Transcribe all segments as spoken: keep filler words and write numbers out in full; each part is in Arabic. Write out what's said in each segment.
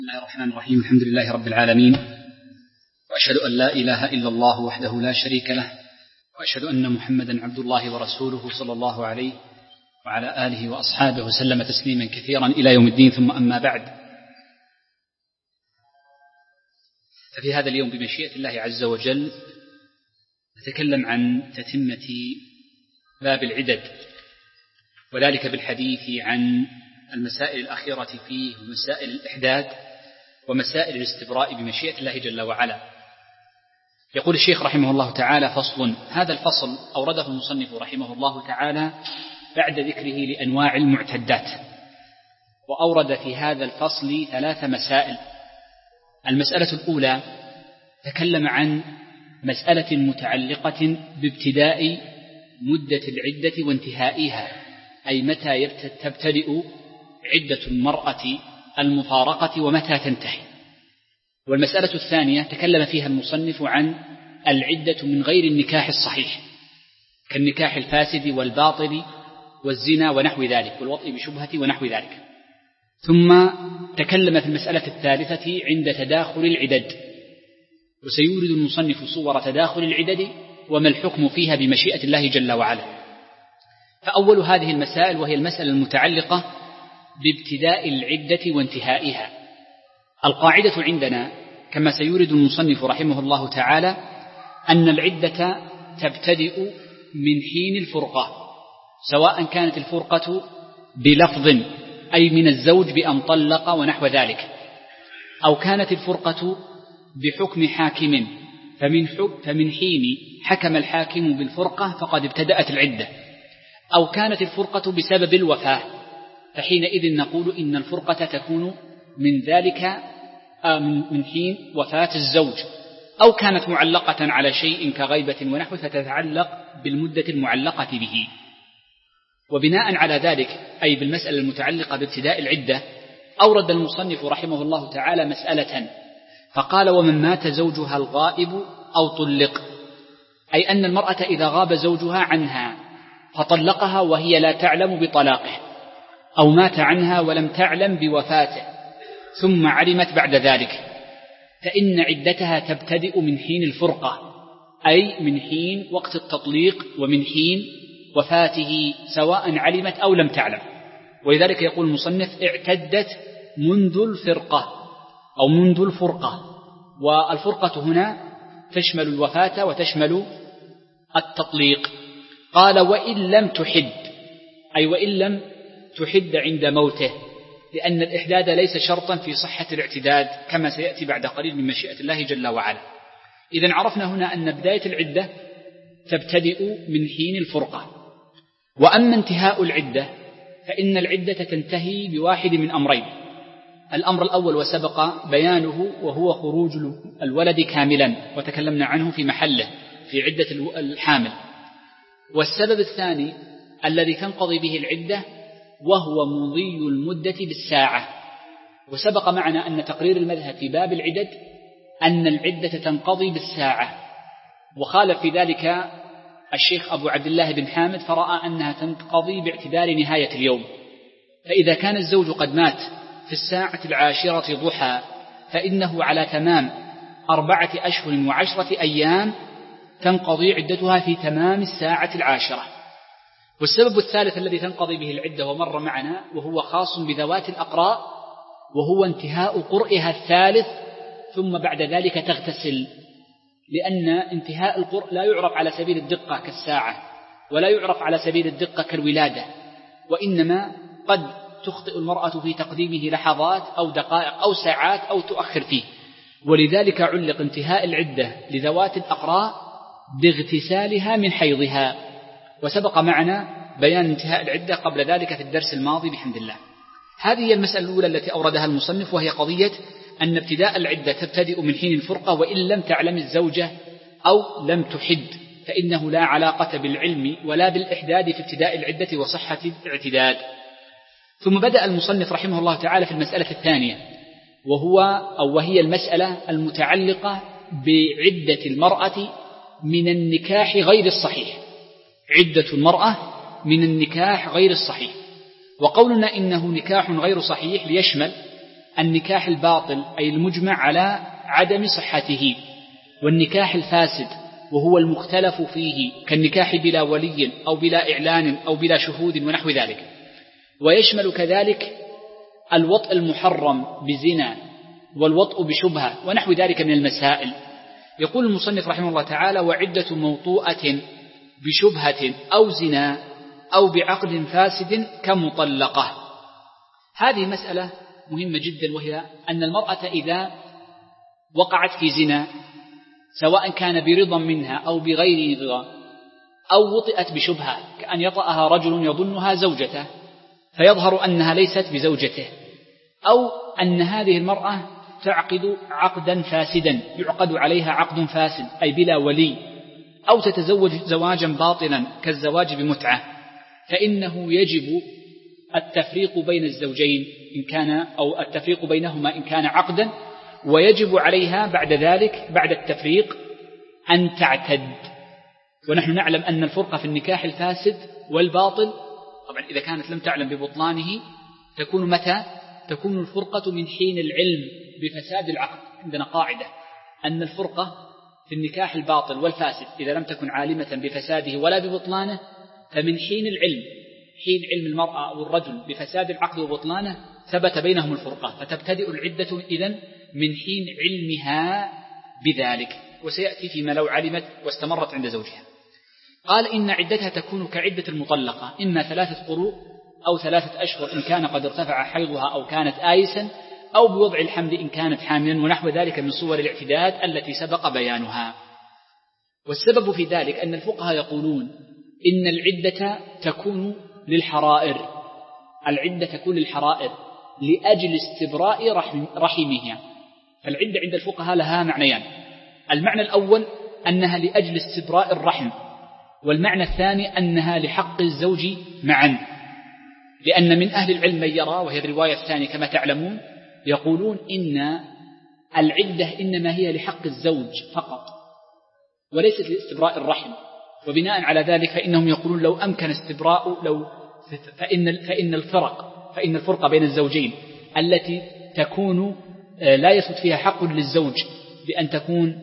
بسم الله الرحمن الرحيم. الحمد لله رب العالمين، وأشهد أن لا إله إلا الله وحده لا شريك له، وأشهد أن محمدا عبد الله ورسوله صلى الله عليه وعلى آله وأصحابه وسلم تسليما كثيرا إلى يوم الدين. ثم أما بعد، ففي هذا اليوم بمشيئة الله عز وجل نتكلم عن تتمة باب العدد، وذلك بالحديث عن المسائل الأخيرة فيه ومسائل الإحداد ومسائل الاستبراء بمشيئة الله جل وعلا. يقول الشيخ رحمه الله تعالى: فصل. هذا الفصل أورده المصنف رحمه الله تعالى بعد ذكره لأنواع المعتدات، وأورد في هذا الفصل ثلاث مسائل. المسألة الأولى تكلم عن مسألة متعلقة بابتداء مدة العدة وانتهائها، أي متى تبتدئ عدة المرأة المفارقة ومتى تنتهي. والمسألة الثانية تكلم فيها المصنف عن العدة من غير النكاح الصحيح، كالنكاح الفاسد والباطل والزنا ونحو ذلك، والوطء بشبهة ونحو ذلك. ثم تكلم في المسألة الثالثة عند تداخل العدد، وسيورد المصنف صور تداخل العدد وما الحكم فيها بمشيئة الله جل وعلا. فأول هذه المسائل وهي المسألة المتعلقة بابتداء العدة وانتهائها. القاعدة عندنا كما سيورد المصنف رحمه الله تعالى أن العدة تبتدئ من حين الفرقة، سواء كانت الفرقة بلفظ أي من الزوج بأن طلق ونحو ذلك، أو كانت الفرقة بحكم حاكم فمن, فمن حين حكم الحاكم بالفرقة فقد ابتدأت العدة، أو كانت الفرقة بسبب الوفاة فحينئذ نقول إن الفرقة تكون من ذلك من حين وفاة الزوج، أو كانت معلقة على شيء كغيبة ونحو فتتعلق بالمدة المعلقة به. وبناء على ذلك أي بالمسألة المتعلقة بابتداء العدة أورد المصنف رحمه الله تعالى مسألة فقال: ومن مات زوجها الغائب أو طلق، أي أن المرأة إذا غاب زوجها عنها فطلقها وهي لا تعلم بطلاقه، أو مات عنها ولم تعلم بوفاته ثم علمت بعد ذلك، فإن عدتها تبتدئ من حين الفرقة، أي من حين وقت التطليق ومن حين وفاته سواء علمت أو لم تعلم. ولذلك يقول المصنف: اعتدت منذ الفرقة أو منذ الفرقة. والفرقة هنا تشمل الوفاة وتشمل التطليق. قال: وإن لم تحد، أي وإن لم تحد عند موته، لأن الإحداد ليس شرطا في صحة الاعتداد كما سيأتي بعد قليل من مشيئة الله جل وعلا. إذن عرفنا هنا أن بداية العدة تبتدئ من حين الفرقة. وأما انتهاء العدة فإن العدة تنتهي بواحد من أمرين: الأمر الأول وسبق بيانه وهو خروج الولد كاملا، وتكلمنا عنه في محله في عدة الحامل. والسبب الثاني الذي تنقضي به العدة وهو مضي المدة بالساعة. وسبق معنا أن تقرير المذهب في باب العدد أن العدة تنقضي بالساعة، وخالف في ذلك الشيخ أبو عبد الله بن حامد فرأى أنها تنقضي باعتبار نهاية اليوم. فإذا كان الزوج قد مات في الساعة العاشرة ضحى فإنه على تمام أربعة أشهر وعشرة أيام تنقضي عدتها في تمام الساعة العاشرة. والسبب الثالث الذي تنقضي به العدة ومر معنا وهو خاص بذوات الأقراء، وهو انتهاء قرئها الثالث ثم بعد ذلك تغتسل، لأن انتهاء القرء لا يعرف على سبيل الدقة كالساعة، ولا يعرف على سبيل الدقة كالولادة، وإنما قد تخطئ المرأة في تقديمه لحظات أو دقائق أو ساعات أو تؤخر فيه. ولذلك علق انتهاء العدة لذوات الأقراء باغتسالها من حيضها. وسبق معنا بيان انتهاء العدة قبل ذلك في الدرس الماضي بحمد الله. هذه هي المسألة الأولى التي أوردها المصنف، وهي قضية أن ابتداء العدة تبتدئ من حين الفرقة، وإن لم تعلم الزوجة أو لم تحد فإنه لا علاقة بالعلم ولا بالإحداد في ابتداء العدة وصحة الاعتداد. ثم بدأ المصنف رحمه الله تعالى في المسألة الثانية، وهو أو وهي المسألة المتعلقة بعدة المرأة من النكاح غير الصحيح. عدة المرأة من النكاح غير الصحيح. وقولنا إنه نكاح غير صحيح ليشمل النكاح الباطل أي المجمع على عدم صحته، والنكاح الفاسد وهو المختلف فيه كالنكاح بلا ولي أو بلا إعلان أو بلا شهود ونحو ذلك. ويشمل كذلك الوطء المحرم بزنا والوطء بشبهة ونحو ذلك من المسائل. يقول المصنف رحمه الله تعالى: وعدة موطوءة بشبهة أو زنا أو بعقد فاسد كمطلقة. هذه مسألة مهمة جدا، وهي أن المرأة إذا وقعت في زنا سواء كان برضا منها أو بغير رضا أو وطئت بشبهة كأن يطأها رجل يظنها زوجته فيظهر أنها ليست بزوجته، أو أن هذه المرأة تعقد عقدا فاسدا يعقد عليها عقد فاسد أي بلا ولي، أو تتزوج زواجا باطلا كالزواج بمتعة، فإنه يجب التفريق بين الزوجين إن كان أو التفريق بينهما إن كان عقدا، ويجب عليها بعد ذلك بعد التفريق أن تعتد. ونحن نعلم أن الفرقة في النكاح الفاسد والباطل طبعا إذا كانت لم تعلم ببطلانه تكون متى؟ تكون الفرقة من حين العلم بفساد العقد. عندنا قاعدة أن الفرقة في النكاح الباطل والفاسد إذا لم تكن عالمة بفساده ولا ببطلانه فمن حين العلم حين علم المرأة أو الرجل بفساد العقد وبطلانه ثبت بينهم الفرقة، فتبتدئ العدة إذن من حين علمها بذلك، وسيأتي فيما لو علمت واستمرت عند زوجها. قال إن عدتها تكون كعدة المطلقة، إما ثلاثة قروء أو ثلاثة أشهر إن كان قد ارتفع حيضها أو كانت آيسا، أو بوضع الحمل إن كانت حاملا، ونحو ذلك من صور الاعتداد التي سبق بيانها. والسبب في ذلك أن الفقهاء يقولون إن العدة تكون للحرائر، العدة تكون للحرائر لأجل استبراء رحم رحمها. فالعدة عند الفقهاء لها معنيان: المعنى الأول أنها لأجل استبراء الرحم، والمعنى الثاني أنها لحق الزوج معا، لأن من أهل العلم من يرى، وهي الرواية الثانية كما تعلمون، يقولون إن العدة إنما هي لحق الزوج فقط وليست لاستبراء الرحم، وبناء على ذلك فإنهم يقولون لو أمكن استبراء لو فإن فإن الفرق فإن الفرقة بين الزوجين التي تكون لا يثبت فيها حق للزوج بأن تكون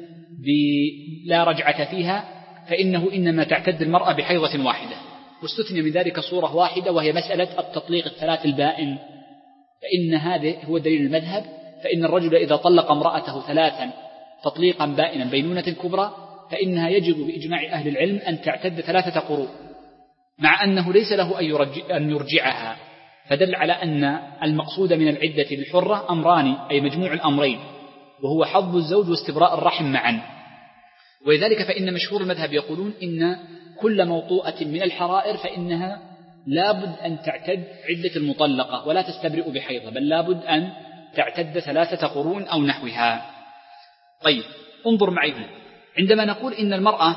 لا رجعة فيها، فإنه إنما تعتد المرأة بحيضة واحدة، واستثني من ذلك صورة واحدة وهي مسألة التطليق الثلاث البائن، فإن هذا هو دليل المذهب. فإن الرجل إذا طلق امرأته ثلاثا تطليقا بائنا بينونة كبرى فإنها يجب بإجماع أهل العلم أن تعتد ثلاثة قروء، مع أنه ليس له أن يرجعها، فدل على أن المقصود من العدة للحرة أمران أي مجموع الأمرين، وهو حظ الزوج واستبراء الرحم معا. ولذلك فإن مشهور المذهب يقولون إن كل موطوءة من الحرائر فإنها لابد أن تعتد عدة المطلقة ولا تستبرئ بحيضة، بل لابد أن تعتد ثلاثة قرون أو نحوها. طيب انظر معي هنا، عندما نقول إن المرأة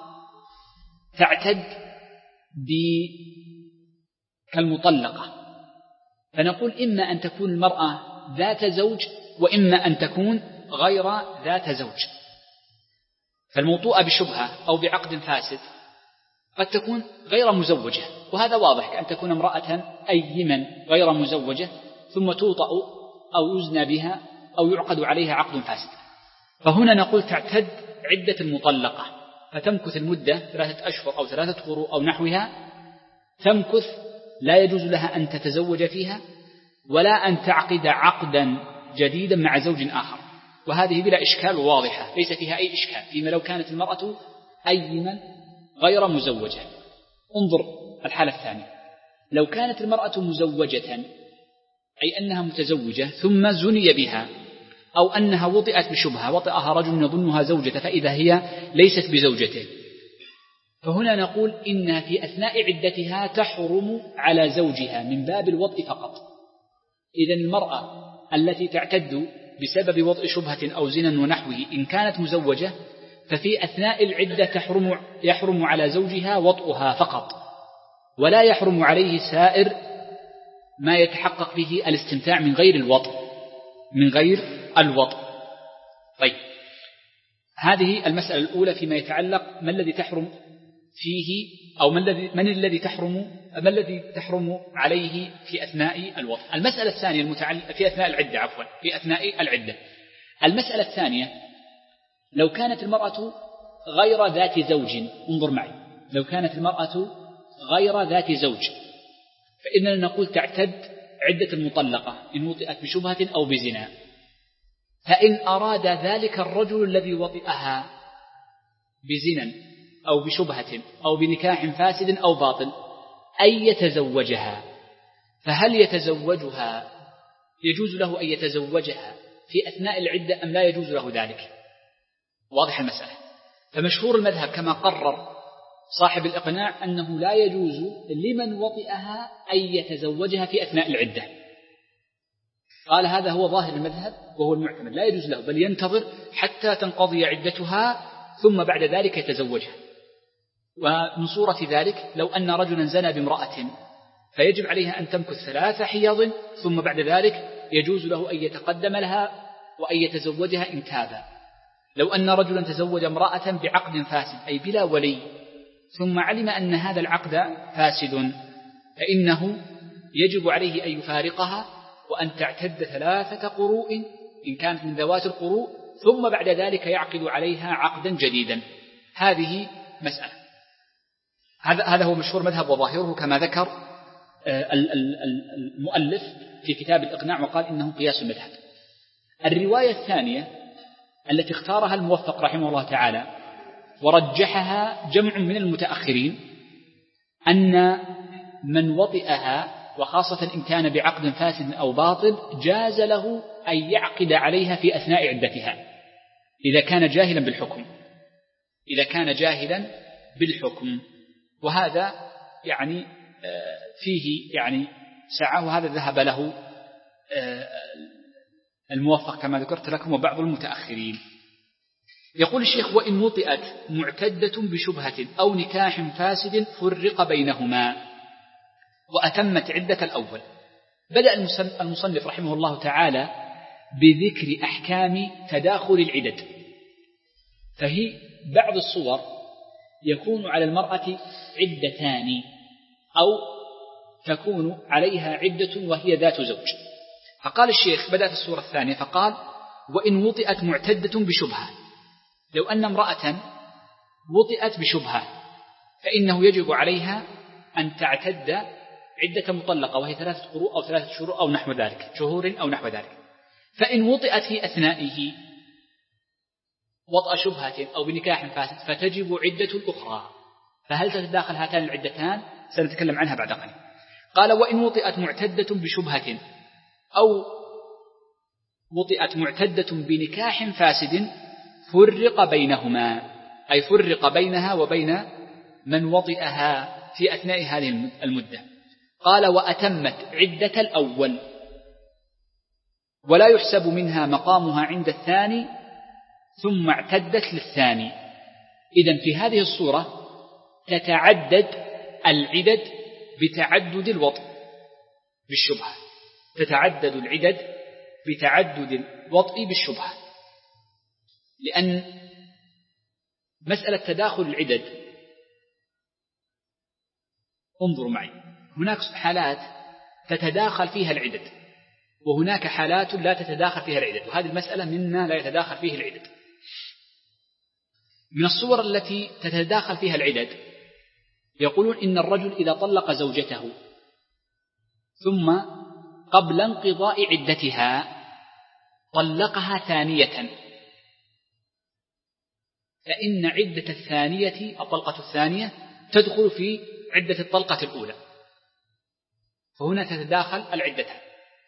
تعتد كالمطلقة فنقول إما أن تكون المرأة ذات زوج وإما أن تكون غير ذات زوج. فالموطوءة بشبهة أو بعقد فاسد قد تكون غير مزوجة، وهذا واضح، كأن تكون امرأة أيما غير مزوجة ثم توطأ أو يزنى بها أو يعقد عليها عقد فاسد. فهنا نقول تعتد عدة المطلقة، فتمكث المدة ثلاثة أشهر أو ثلاثة قروء أو نحوها، تمكث لا يجوز لها أن تتزوج فيها ولا أن تعقد عقدا جديدا مع زوج آخر، وهذه بلا إشكال واضحة ليس فيها أي إشكال فيما لو كانت المرأة أيما غير مزوجة. انظر الحالة الثانية، لو كانت المرأة مزوجة أي أنها متزوجة ثم زني بها، أو أنها وطئت بشبهة، وطئها رجل يظنها زوجة فإذا هي ليست بزوجته، فهنا نقول إنها في أثناء عدتها تحرم على زوجها من باب الوطء فقط. إذن المرأة التي تعتد بسبب وطء شبهة أو زنا ونحوه إن كانت مزوجة ففي أثناء العدة تحرم يحرم على زوجها وطئها فقط، ولا يحرم عليه سائر ما يتحقق به الاستمتاع من غير الوطء من غير الوطء. طيب هذه المسألة الأولى فيما يتعلق ما الذي تحرم فيه أو من الذي من الذي تحرم ما الذي تحرم عليه في أثناء الوطء. المسألة الثانية المتعلقة في أثناء العدة عفوا في أثناء العدة. المسألة الثانية لو كانت المرأة غير ذات زوج، انظر معي، لو كانت المرأة غير ذات زوج فإننا نقول تعتد عدة المطلقة إن وطئت بشبهة أو بزنا. فإن أراد ذلك الرجل الذي وطئها بزنا أو بشبهة أو بنكاح فاسد أو باطل أن يتزوجها، فهل يتزوجها يجوز له أن يتزوجها في أثناء العدة أم لا يجوز له ذلك؟ واضح المسألة. فمشهور المذهب كما قرر صاحب الإقناع أنه لا يجوز لمن وطئها أن يتزوجها في أثناء العدة. قال هذا هو ظاهر المذهب وهو المعتمد، لا يجوز له بل ينتظر حتى تنقضي عدتها ثم بعد ذلك يتزوجها. ومن صورة ذلك لو أن رجلا زنى بامرأة فيجب عليها أن تمكث ثلاث حيض ثم بعد ذلك يجوز له أن يتقدم لها وأن يتزوجها إن تاب. لو أن رجلا تزوج امرأة بعقد فاسد أي بلا ولي ثم علم أن هذا العقد فاسد فإنه يجب عليه أن يفارقها وأن تعتد ثلاثة قروء إن كانت من ذوات القروء ثم بعد ذلك يعقد عليها عقدا جديدا. هذه مسألة. هذا هذا هو مشهور مذهب وظاهره كما ذكر المؤلف في كتاب الإقناع وقال إنه قياس المذهب. الرواية الثانية التي اختارها الموفق رحمه الله تعالى ورجحها جمع من المتأخرين أن من وطئها وخاصة إن كان بعقد فاسد أو باطل جاز له أن يعقد عليها في أثناء عدتها إذا كان جاهلا بالحكم إذا كان جاهلا بالحكم وهذا يعني فيه يعني سعة وهذا ذهب له الموفق كما ذكرت لكم وبعض المتأخرين. يقول الشيخ وإن وطئت معتدة بشبهة أو نكاح فاسد فرق بينهما وأتمت عدة الأول. بدأ المصنف رحمه الله تعالى بذكر أحكام تداخل العدد، فهي بعض الصور يكون على المرأة عدتان أو تكون عليها عدة وهي ذات زوج. فقال الشيخ بدأت الصورة الثانية فقال وإن وطئت معتدة بشبهة، لو أن امرأة وطئت بشبهة فإنه يجب عليها أن تعتد عدة مطلقة وهي ثلاثة قروء أو ثلاثة شهور أو نحو ذلك شهور أو نحو ذلك. فإن وطئت في أثنائه وطأ شبهة أو بنكاح فاسد فتجب عدة الأخرى. فهل تتداخل هاتان العدتان؟ سنتكلم عنها بعد قليل. قال وإن وطئت معتدة بشبهة أو وطئت معتدة بنكاح فاسد فرق بينهما، أي فرق بينها وبين من وطئها في أثناء هذه المدة. قال وأتمت عدة الأول ولا يحسب منها مقامها عند الثاني ثم اعتدت للثاني. إذن في هذه الصورة تتعدد العدد بتعدد الوطء بالشبهة، تتعدد العدد بتعدد الوطء بالشبهة، لأن مسألة تداخل العدد انظروا معي، هناك حالات تتداخل فيها العدد وهناك حالات لا تتداخل فيها العدد، وهذه المسألة مما لا يتداخل فيه العدد. من الصور التي تتداخل فيها العدد يقولون إن الرجل إذا طلق زوجته ثم قبل انقضاء عدتها طلقها ثانية فإن عدة الثانية الطلقة الثانية تدخل في عدة الطلقة الأولى، فهنا تتداخل العدتان.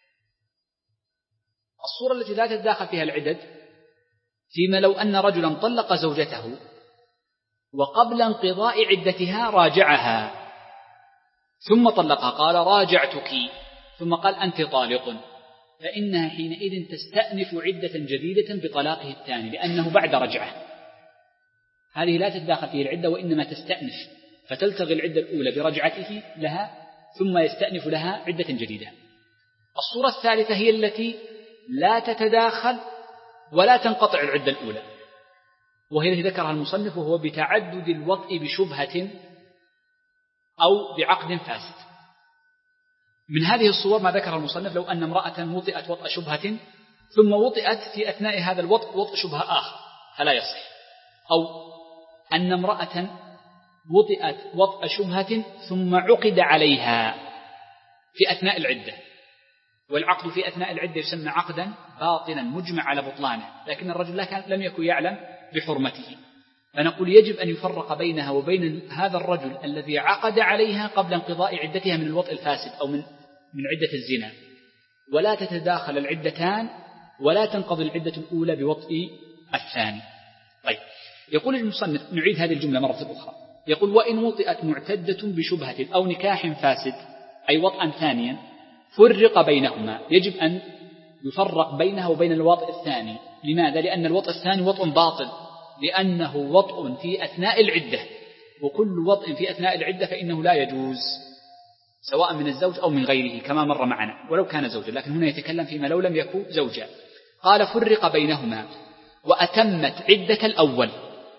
الصورة التي لا تتداخل فيها العدد فيما لو أن رجلا طلق زوجته وقبل انقضاء عدتها راجعها ثم طلقها قال راجعتك ثم قال أنت طالق، فإنها حينئذ تستأنف عدة جديدة بطلاقه الثاني لأنه بعد رجعه. هذه لا تتداخل فيه العدة وإنما تستأنف، فتلتغي العدة الأولى برجعته لها ثم يستأنف لها عدة جديدة. الصورة الثالثة هي التي لا تتداخل ولا تنقطع العدة الأولى، وهي التي ذكرها المصنف، وهو بتعدد الوطء بشبهة أو بعقد فاسد. من هذه الصور ما ذكر المصنف: لو أن امرأة وطئت وطأ شبهة ثم وطئت في أثناء هذا الوطء وطء شبهة آخر فلا يصح، أو أن امرأة وطئت وطأ شبهة ثم عقد عليها في أثناء العدة، والعقد في أثناء العدة يسمى عقدا باطلا مجمع على بطلانه، لكن الرجل لم يكن يعلم بحرمته، فنقول يجب أن يفرق بينها وبين هذا الرجل الذي عقد عليها قبل انقضاء عدتها من الوطء الفاسد أو من من عدة الزنا، ولا تتداخل العدتان ولا تنقضي العدة الأولى بوطء الثاني. طيب، يقول المصنف، نعيد هذه الجملة مرة أخرى، يقول: وإن وطئت معتدة بشبهة أو نكاح فاسد، أي وطئا ثانيا، فرق بينهما، يجب أن يفرق بينها وبين الوطء الثاني. لماذا؟ لأن الوطء الثاني وطء باطل، لأنه وطء في أثناء العدة، وكل وطء في أثناء العدة فإنه لا يجوز، سواء من الزوج أو من غيره كما مر معنا، ولو كان زوجا، لكن هنا يتكلم فيما لو لم يكن زوجا. قال: فرق بينهما وأتمت عدة الأول.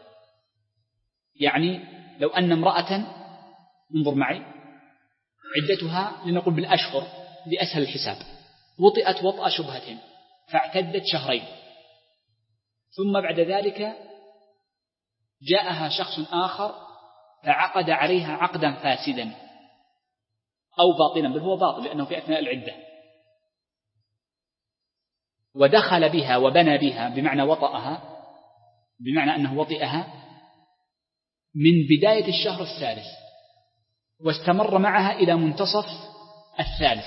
يعني لو أن امرأة، انظر معي، عدتها لنقول بالأشهر لأسهل الحساب، وطئت وطأ شبهة فاعتدت شهرين، ثم بعد ذلك جاءها شخص آخر فعقد عليها عقدا فاسدا أو باطلا، بل هو باطل لأنه في أثناء العدة، ودخل بها وبنى بها، بمعنى وطأها، بمعنى أنه وطئها من بداية الشهر الثالث واستمر معها إلى منتصف الثالث،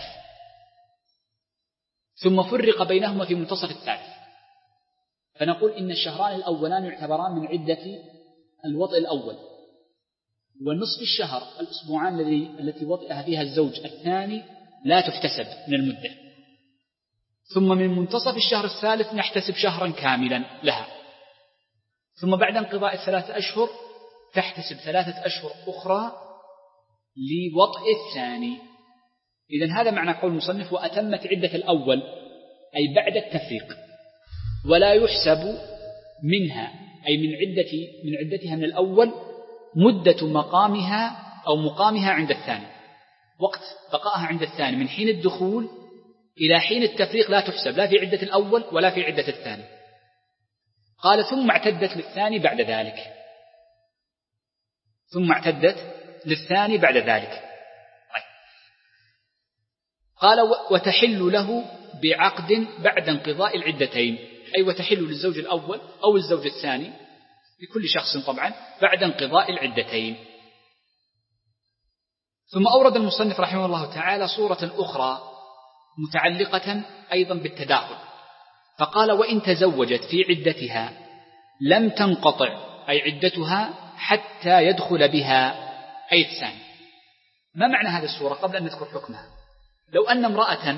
ثم فرق بينهما في منتصف الثالث، فنقول إن الشهران الأولان يعتبران من عدة الوطئ الأول، ونصف الشهر الأسبوعان الذي التي وطئها فيها الزوج الثاني لا تحتسب من المدة، ثم من منتصف الشهر الثالث نحتسب شهرا كاملا لها، ثم بعد انقضاء الثلاثة أشهر تحتسب ثلاثة أشهر أخرى لوطئ الثاني. إذن هذا معنى قول المصنف: وأتمت عدة الأول، أي بعد التفريق، ولا يحسب منها، أي من عدة من عدتها من الأول، مدة مقامها أو مقامها عند الثاني، وقت بقائها عند الثاني من حين الدخول إلى حين التفريق لا تحسب، لا في عدة الأول ولا في عدة الثاني. قال: ثم اعتدت للثاني بعد ذلك، ثم اعتدت للثاني بعد ذلك. قال: وتحل له بعقد بعد انقضاء العدتين، أي وتحل للزوج الأول أو الزوج الثاني، لكل شخص طبعا، بعد انقضاء العدتين. ثم أورد المصنف رحمه الله تعالى صورة أخرى متعلقة أيضا بالتداخل، فقال: وإن تزوجت في عدتها لم تنقطع، أي عدتها، حتى يدخل بها، أي الثاني. ما معنى هذه الصورة قبل أن نذكر حكمها؟ لو أن امرأة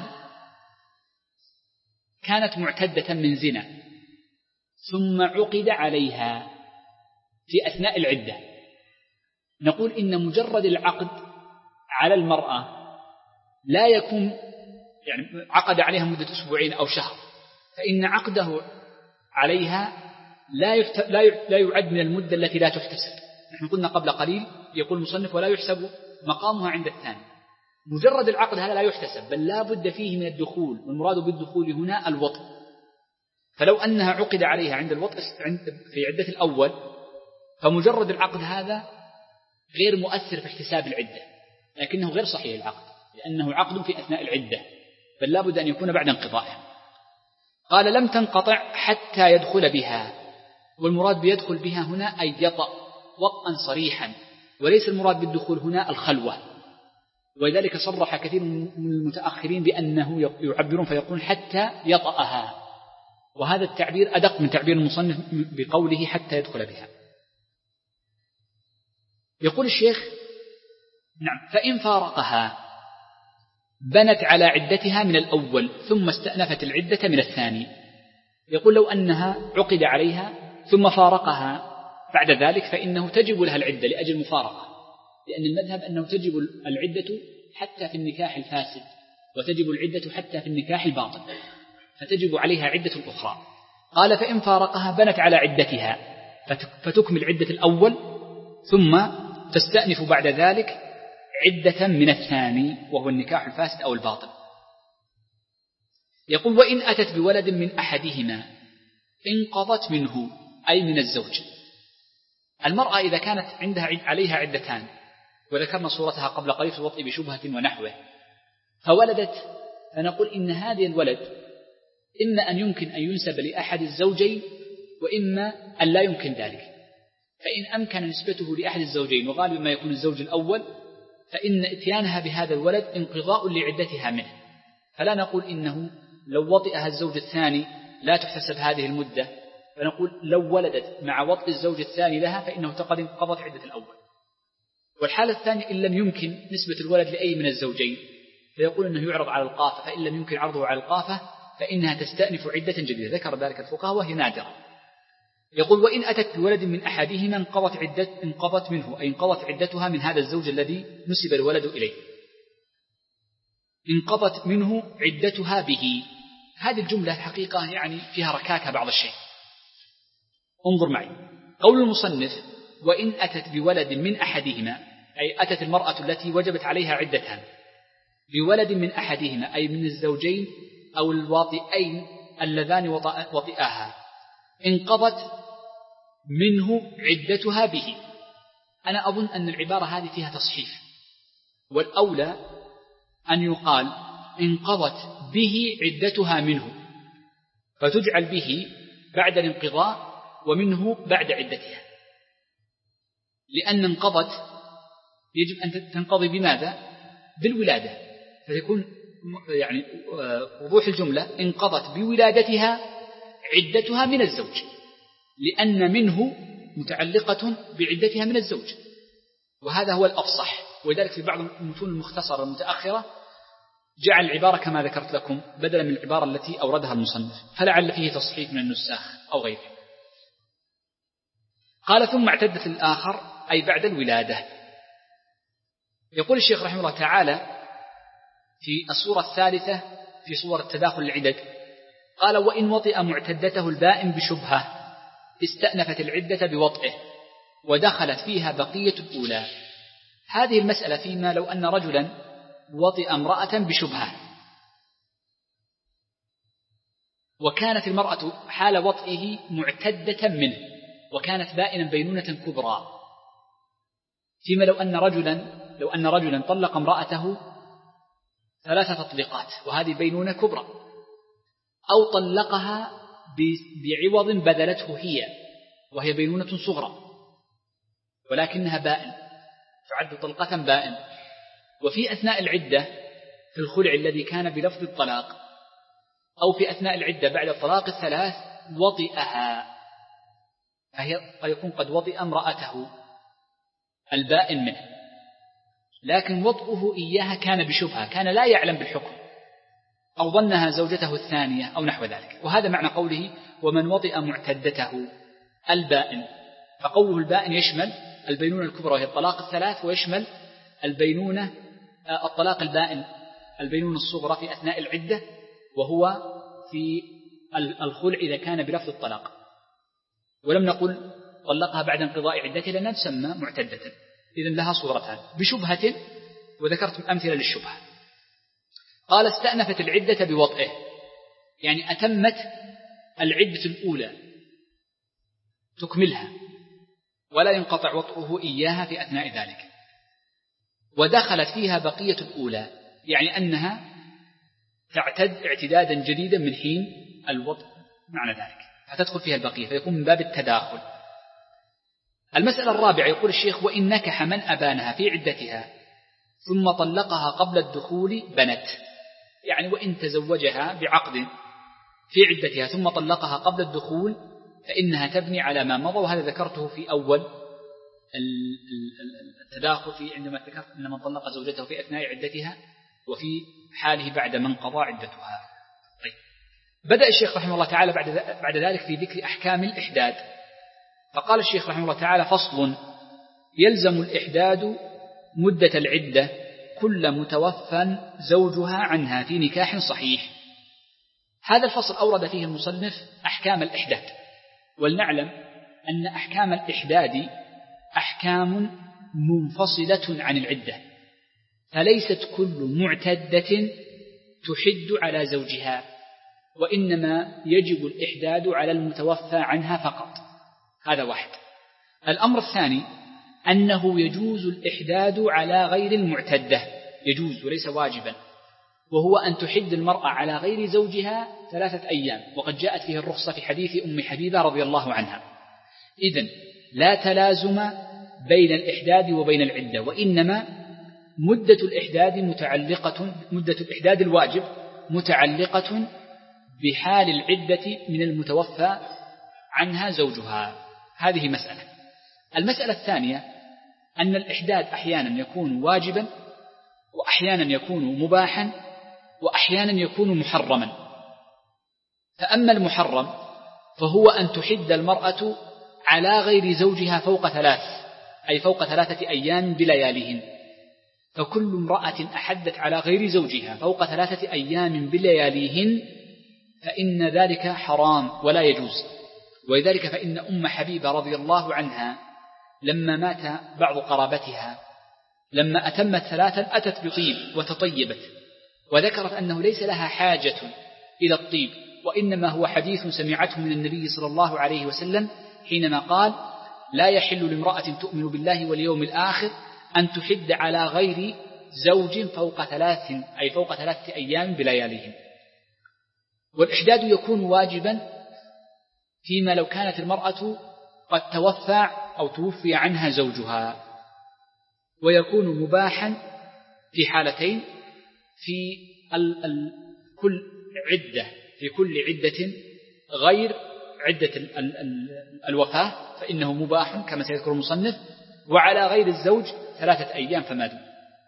كانت معتدة من زنا ثم عقد عليها في أثناء العدة، نقول إن مجرد العقد على المرأة لا يكون، يعني عقد عليها مدة أسبوعين أو شهر، فإن عقده عليها لا لا يعد من المدة التي لا تحتسب. نحن قلنا قبل قليل، يقول المصنف: ولا يحسب مقامها عند الثاني. مجرد العقد هذا لا يحتسب، بل لا بد فيه من الدخول، والمراد بالدخول هنا الوطء. فلو أنها عقد عليها عند الوطء في عدة الأول، فمجرد العقد هذا غير مؤثر في احتساب العدة، لكنه غير صحيح العقد، لأنه عقد في أثناء العدة، بل لا بد أن يكون بعد انقضائها. قال: لم تنقطع حتى يدخل بها، والمراد بيدخل بها هنا أي يطأ وطئا صريحا، وليس المراد بالدخول هنا الخلوة، ولذلك صرح كثير من المتأخرين بأنه يعبرون فيقولون حتى يطأها، وهذا التعبير أدق من تعبير المصنف بقوله حتى يدخل بها. يقول الشيخ: نعم، فإن فارقها بنت على عدتها من الأول ثم استأنفت العدة من الثاني. يقول: لو أنها عقد عليها ثم فارقها بعد ذلك فإنه تجب لها العدة لأجل المفارقة، لأن المذهب أنه تجب العدة حتى في النكاح الفاسد، وتجب العدة حتى في النكاح الباطل، فتجب عليها عدة أخرى. قال: فإن فارقها بنت على عدتها، فتكمل عدة الأول ثم تستأنف بعد ذلك عدة من الثاني وهو النكاح الفاسد أو الباطل. يقول وإن أتت بولد من أحدهما انقضت منه أي من الزوج. المرأة إذا كانت عندها عليها عدتان وذكرنا صورتها قبل قليل في الوطء بشبهة ونحوه فولدت، فنقول إن هذه الولد إما أن يمكن أن ينسب لأحد الزوجين وإما أن لا يمكن ذلك. فإن أمكن نسبته لأحد الزوجين وغالبا ما يكون الزوج الأول فإن إتيانها بهذا الولد انقضاء لعدتها منه، فلا نقول إنه لو وطئها الزوج الثاني لا تحتسب هذه المدة، فنقول لو ولدت مع وطئ الزوج الثاني لها فإنه تقد انقضت عدة الأول. والحالة الثانية إن لم يمكن نسبة الولد لأي من الزوجين فيقول أنه يعرض على القافة، فإن لم يمكن عرضه على القافة فإنها تستأنف عدة جديدة، ذكر ذلك الفقهاء وهي نادرة. يقول وإن أتت بولد من أحدهما انقضت عدة انقضت منه أي انقضت عدتها من هذا الزوج الذي نسب الولد إليه، انقضت منه عدتها به. هذه الجملة الحقيقة يعني فيها ركاكة بعض الشيء. انظر معي قول المصنف وإن أتت بولد من أحدهما أي أتت المرأة التي وجبت عليها عدتها بولد من أحدهما أي من الزوجين أو الواطئين اللذان وطئاها انقضت منه عدتها به. أنا أظن أن العبارة هذه فيها تصحيف، والأولى أن يقال انقضت به عدتها منه فتجعل به بعد الانقضاء ومنه بعد عدتها، لأن انقضت يجب أن تنقضي بماذا؟ بالولادة، فيكون يعني وضوح الجملة انقضت بولادتها عدتها من الزوج، لأن منه متعلقة بعدتها من الزوج، وهذا هو الأفصح. ولذلك في بعض المتون المختصرة المتأخرة جعل العبارة كما ذكرت لكم بدلا من العبارة التي أوردها المصنف، فلعل فيه تصحيح من النساخ أو غيره. قال ثم اعتدت الآخر أي بعد الولادة. يقول الشيخ رحمه الله تعالى في الصورة الثالثة في صور التداخل العدد قال وإن وطئ معتدته البائن بشبهة استأنفت العدة بوطئه ودخلت فيها بقية الأولى. هذه المسألة فيما لو أن رجلا وطئ امرأة بشبهة وكانت المرأة حال وطئه معتدة منه وكانت بائنا بينونة كبرى، فيما لو أن رجلا لو أن رجلا طلق امرأته ثلاثة تطليقات وهذه بينونة كبرى، أو طلقها بعوض بذلته هي وهي بينونة صغرى ولكنها بائن تعد طلقة بائن، وفي أثناء العدة في الخلع الذي كان بلفظ الطلاق أو في أثناء العدة بعد الطلاق الثلاث وطئها، فهي قد يكون قد وطئ امرأته البائن منه، لكن وطئه إياها كان بشبهة، كان لا يعلم بالحكم أو ظنها زوجته الثانية أو نحو ذلك. وهذا معنى قوله ومن وطئ معتدته البائن، فقوله البائن يشمل البينونة الكبرى وهي الطلاق الثلاث، ويشمل البينونة الطلاق البائن البينونة الصغرى في أثناء العدة وهو في الخلع إذا كان بلفظ الطلاق. ولم نقل طلقها بعد انقضاء عدتها لأنها تسمى معتدة، إذن لها صورتان بشبهة، وذكرت أمثلة للشبهة. قال استأنفت العدة بوطئه يعني أتمت العدة الأولى تكملها ولا ينقطع وطئه إياها في أثناء ذلك، ودخلت فيها بقية الأولى يعني أنها تعتد اعتدادا جديدا من حين الوطئ معنى ذلك، فتدخل فيها البقية فيكون من باب التداخل. المسألة الرابعة يقول الشيخ وإن نكح من أبانها في عدتها ثم طلقها قبل الدخول بنت، يعني وإن تزوجها بعقد في عدتها ثم طلقها قبل الدخول فإنها تبني على ما مضى، وهذا ذكرته في أول التداخل في عندما ذكرت أن من طلق زوجته في أثناء عدتها وفي حاله بعد من قضى عدتها. طيب. بدأ الشيخ رحمه الله تعالى بعد ذلك في ذكر أحكام الإحداد، فقال الشيخ رحمه الله تعالى فصل يلزم الإحداد مدة العدة كل متوفى زوجها عنها في نكاح صحيح. هذا الفصل أورد فيه المصنف أحكام الإحداد، ولنعلم أن أحكام الإحداد أحكام منفصلة عن العدة، فليست كل معتدة تحد على زوجها، وإنما يجب الإحداد على المتوفى عنها فقط. هذا واحد. الأمر الثاني أنه يجوز الإحداد على غير المعتدة، يجوز وليس واجبا، وهو أن تحد المرأة على غير زوجها ثلاثة أيام، وقد جاءت فيه الرخصة في حديث أم حبيبة رضي الله عنها. إذن لا تلازم بين الإحداد وبين العدة، وإنما مدة الإحداد متعلقة مدة الإحداد الواجب متعلقة بحال العدة من المتوفى عنها زوجها. هذه مسألة. المسألة الثانية أن الإحداد أحيانا يكون واجبا، وأحيانا يكون مباحا، وأحيانا يكون محرما. فأما المحرم فهو أن تحد المرأة على غير زوجها فوق ثلاث، أي فوق ثلاثة أيام بلياليهن. فكل امرأة أحدت على غير زوجها فوق ثلاثة أيام بلياليهن فإن ذلك حرام ولا يجوز. ولذلك فإن أم حبيبة رضي الله عنها لما مات بعض قرابتها لما أتمت ثلاثا أتت بطيب وتطيبت، وذكرت أنه ليس لها حاجة إلى الطيب، وإنما هو حديث سمعته من النبي صلى الله عليه وسلم حينما قال: لا يحل لامرأة تؤمن بالله واليوم الآخر أن تحد على غير زوج فوق ثلاث، أي فوق ثلاثة أيام بلياليهم. والإحداد يكون واجبا فيما لو كانت المرأة قد توفى أو توفي عنها زوجها، ويكون مباحا في حالتين: في ال ال كل عدة في كل عدة غير عدة ال ال ال الوفاة فإنه مباح كما سيذكر المصنف، وعلى غير الزوج ثلاثة أيام فما دون.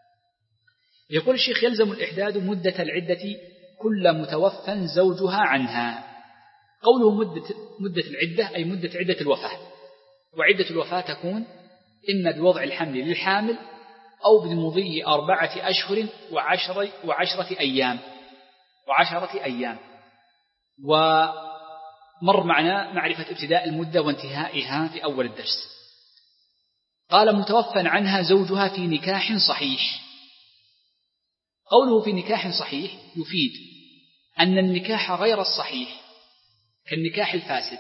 يقول الشيخ: يلزم الإحداد مدة العدة كل متوفى زوجها عنها. قوله مدة, مدة العدة أي مدة عدة الوفاة، وعدة الوفاة تكون إما بوضع الحمل للحامل أو بمضي أربعة أشهر وعشر وعشرة أيام وعشرة أيام ومر معنا معرفة ابتداء المدة وانتهائها في أول الدرس. قال: متوفى عنها زوجها في نكاح صحيح. قوله في نكاح صحيح يفيد أن النكاح غير الصحيح كالنكاح الفاسد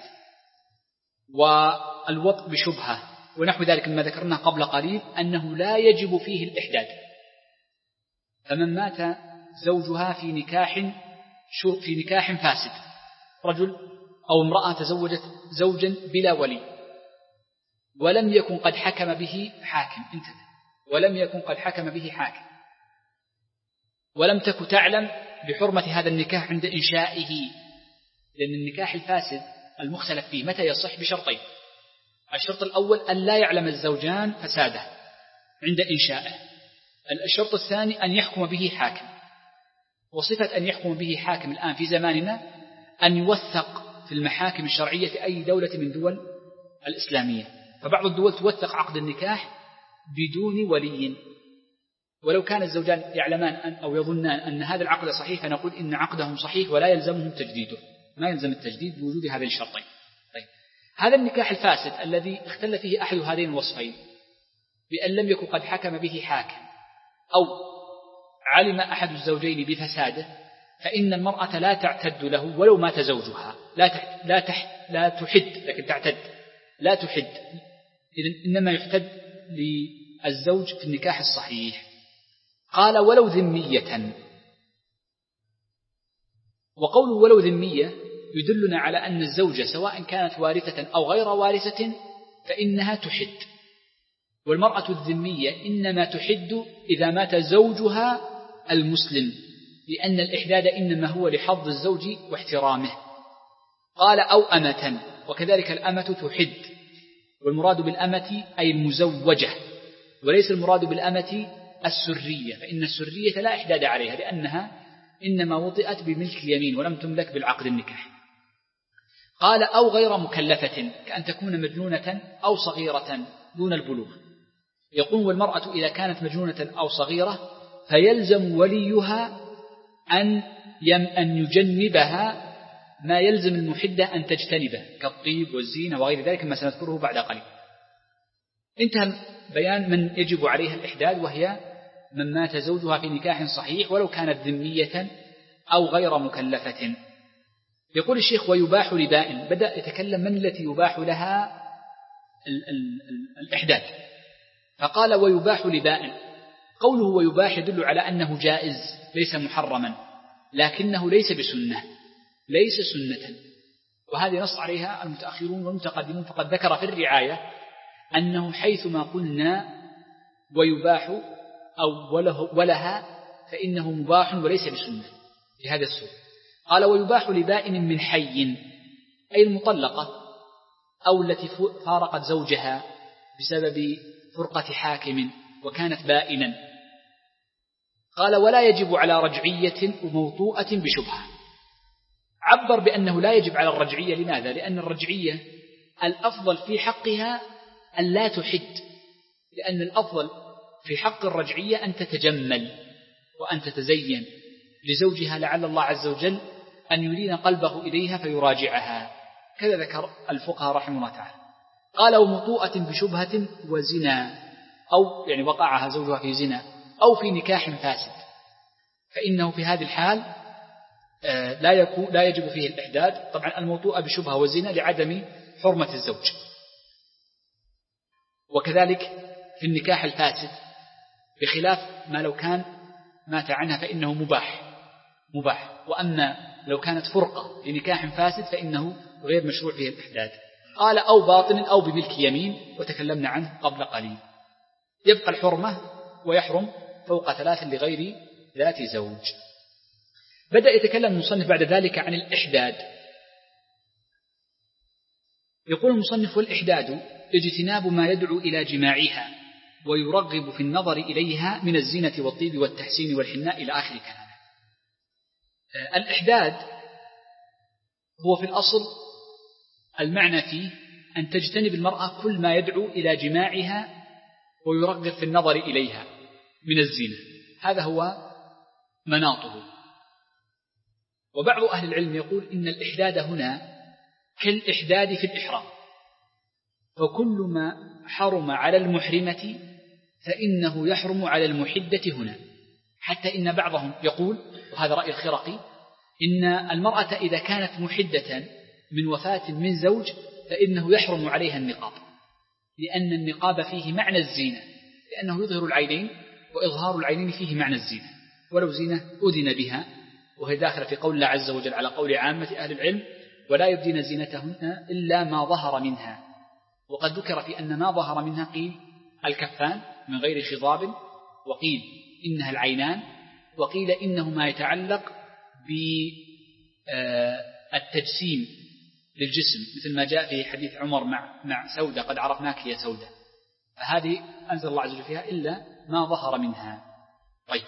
والوطء بشبهة ونحو ذلك مما ذكرنا قبل قليل أنه لا يجب فيه الإحداد. فمن مات زوجها في نكاح في نكاح فاسد، رجل أو امرأة تزوجت زوجا بلا ولي ولم يكن قد حكم به حاكم انتبه ولم يكن قد حكم به حاكم ولم تكن تعلم بحرمة هذا النكاح عند إنشائه، لأن النكاح الفاسد المختلف فيه متى يصح بشرطين: الشرط الأول أن لا يعلم الزوجان فساده عند إنشائه، الشرط الثاني أن يحكم به حاكم. وصفة أن يحكم به حاكم الآن في زماننا أن يوثق في المحاكم الشرعية في أي دولة من دول الإسلامية، فبعض الدول توثق عقد النكاح بدون ولي، ولو كان الزوجان يعلمان أن أو يظنان أن هذا العقد صحيح فنقول إن عقدهم صحيح ولا يلزمهم تجديده، ما يلزم التجديد بوجود هذين الشرطين. طيب، هذا النكاح الفاسد الذي اختل فيه أحد هذين الوصفين بأن لم يكن قد حكم به حاكم أو علم أحد الزوجين بفساده، فإن المرأة لا تعتد له ولو مات زوجها، لا تحت لا تحت لا تحد لكن تعتد لا تحد، إذن إنما يحتد للزوج في النكاح الصحيح. قال: ولو ذمية. وقوله ولو ذمية يدلنا على أن الزوجة سواء كانت وارثة أو غير وارثة فإنها تحد، والمرأة الذمية إنما تحد إذا مات زوجها المسلم، لأن الإحداد إنما هو لحظ الزوج واحترامه. قال: أو أمة، وكذلك الأمة تحد، والمراد بالأمة أي المزوجة، وليس المراد بالأمة السرية، فإن السرية لا إحداد عليها لأنها إنما وطئت بملك اليمين ولم تملك بالعقد النكاح. قال: أو غير مكلفة، كأن تكون مجنونة أو صغيرة دون البلوغ. يقول: والمرأة إذا كانت مجنونة أو صغيرة فيلزم وليها أن أن يجنبها ما يلزم المحدة أن تجتنبه كالطيب والزينة وغير ذلك ما سنذكره بعد قليل. انتهى بيان من يجب عليها الإحداد، وهي من مات زوجها في نكاح صحيح ولو كانت ذمية أو غير مكلفة. يقول الشيخ ويباح لبائن، بدأ يتكلم من التي يباح لها ال ال ال الإحداد، فقال ويباح لبائن. قوله ويباح يدل على أنه جائز ليس محرما، لكنه ليس بسنة، ليس سنة، وهذه نص عليها المتأخرون والمتقدمون، فقد ذكر في الرعاية أنه حيثما قلنا ويباح أو وله ولها فإنه مباح وليس بسنة في هذا السورة. قال ويباح لبائن من حي، أي المطلقة أو التي فارقت زوجها بسبب فرقة حاكم وكانت بائنا. قال ولا يجب على رجعية وموطوءة بشبهة. عبر بأنه لا يجب على الرجعية، لماذا؟ لأن الرجعية الأفضل في حقها أن لا تحد، لأن الأفضل في حق الرجعية أن تتجمل وأن تتزين لزوجها، لعل الله عز وجل أن يلين قلبه إليها فيراجعها، كذا ذكر الفقهاء رحمه الله تعالى. قال ومطوءة بشبهة وزنا، أو يعني وقعها زوجها في زنا أو في نكاح فاسد، فإنه في هذه الحال لا يكون لا يجب فيه الإحداد. طبعا الموطوءة بشبهة وزنا لعدم حرمة الزوج، وكذلك في النكاح الفاسد، بخلاف ما لو كان مات عنها فإنه مباح مباح وأما لو كانت فرقة لنكاح فاسد فإنه غير مشروع فيه الإحداد. قال أو باطن أو بملك يمين، وتكلمنا عنه قبل قليل. يبقى الحرمة ويحرم فوق ثلاث لغير ذات زوج. بدأ يتكلم المصنف بعد ذلك عن الإحداد. يقول المصنف والإحداد اجتناب ما يدعو إلى جماعها ويرغب في النظر إليها من الزينة والطيب والتحسين والحناء إلى آخر كلامه. الإحداد هو في الأصل المعنى فيه أن تجتنب المرأة كل ما يدعو إلى جماعها ويرغب في النظر إليها من الزينة، هذا هو مناطه. وبعض أهل العلم يقول إن الإحداد هنا كالإحداد في الإحرام، فكل ما حرم على المحرمة فإنه يحرم على المحدة هنا، حتى إن بعضهم يقول، وهذا رأي الخرقي، إن المرأة إذا كانت محدة من وفاة من زوج فإنه يحرم عليها النقاب، لأن النقاب فيه معنى الزينة، لأنه يظهر العينين، وإظهار العينين فيه معنى الزينة، ولو زينة أذن بها، وهي داخلة في قول الله عز وجل على قول عامة أهل العلم ولا يبدين زينتهن إلا ما ظهر منها. وقد ذكر في أن ما ظهر منها قيل الكفان من غير خضاب، وقيل إنها العينان، وقيل إنه ما يتعلق بالتجسيم للجسم، مثل ما جاء في حديث عمر مع مع سودة قد عرفناك يا سودة، فهذه أنزل الله عز وجل فيها إلا ما ظهر منها. طيب،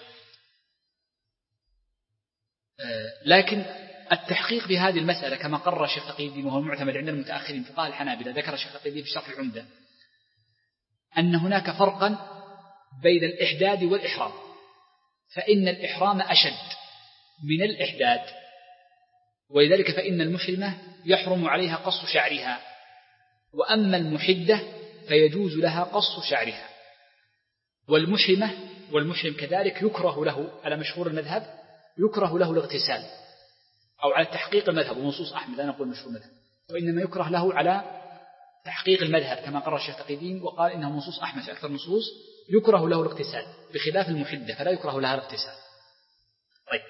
لكن التحقيق في هذه المسألة كما قرر الشيخ تقي الدين وهو المعتمد عند المتأخرين فقهاء الحنابلة، ذكر الشيخ تقي الدين في شرح العمدة أن هناك فرقا بين الإحداد والإحرام، فإن الإحرام أشد من الإحداد، ولذلك فإن المحرمة يحرم عليها قص شعرها، وأما المحدة فيجوز لها قص شعرها. والمحرمة والمحرم كذلك يكره له على مشهور المذهب يكره له الاغتسال، أو على تحقيق المذهب ونصوص أحمد، لا نقول مشهور المذهب، وإنما يكره له على تحقيق المذهب كما قرر الشيخ تقي الدين وقال إنه نصوص أحمد في أكثر النصوص يكره له الاغتسال، بخلاف المحدة فلا يكره لها الاغتسال. طيب،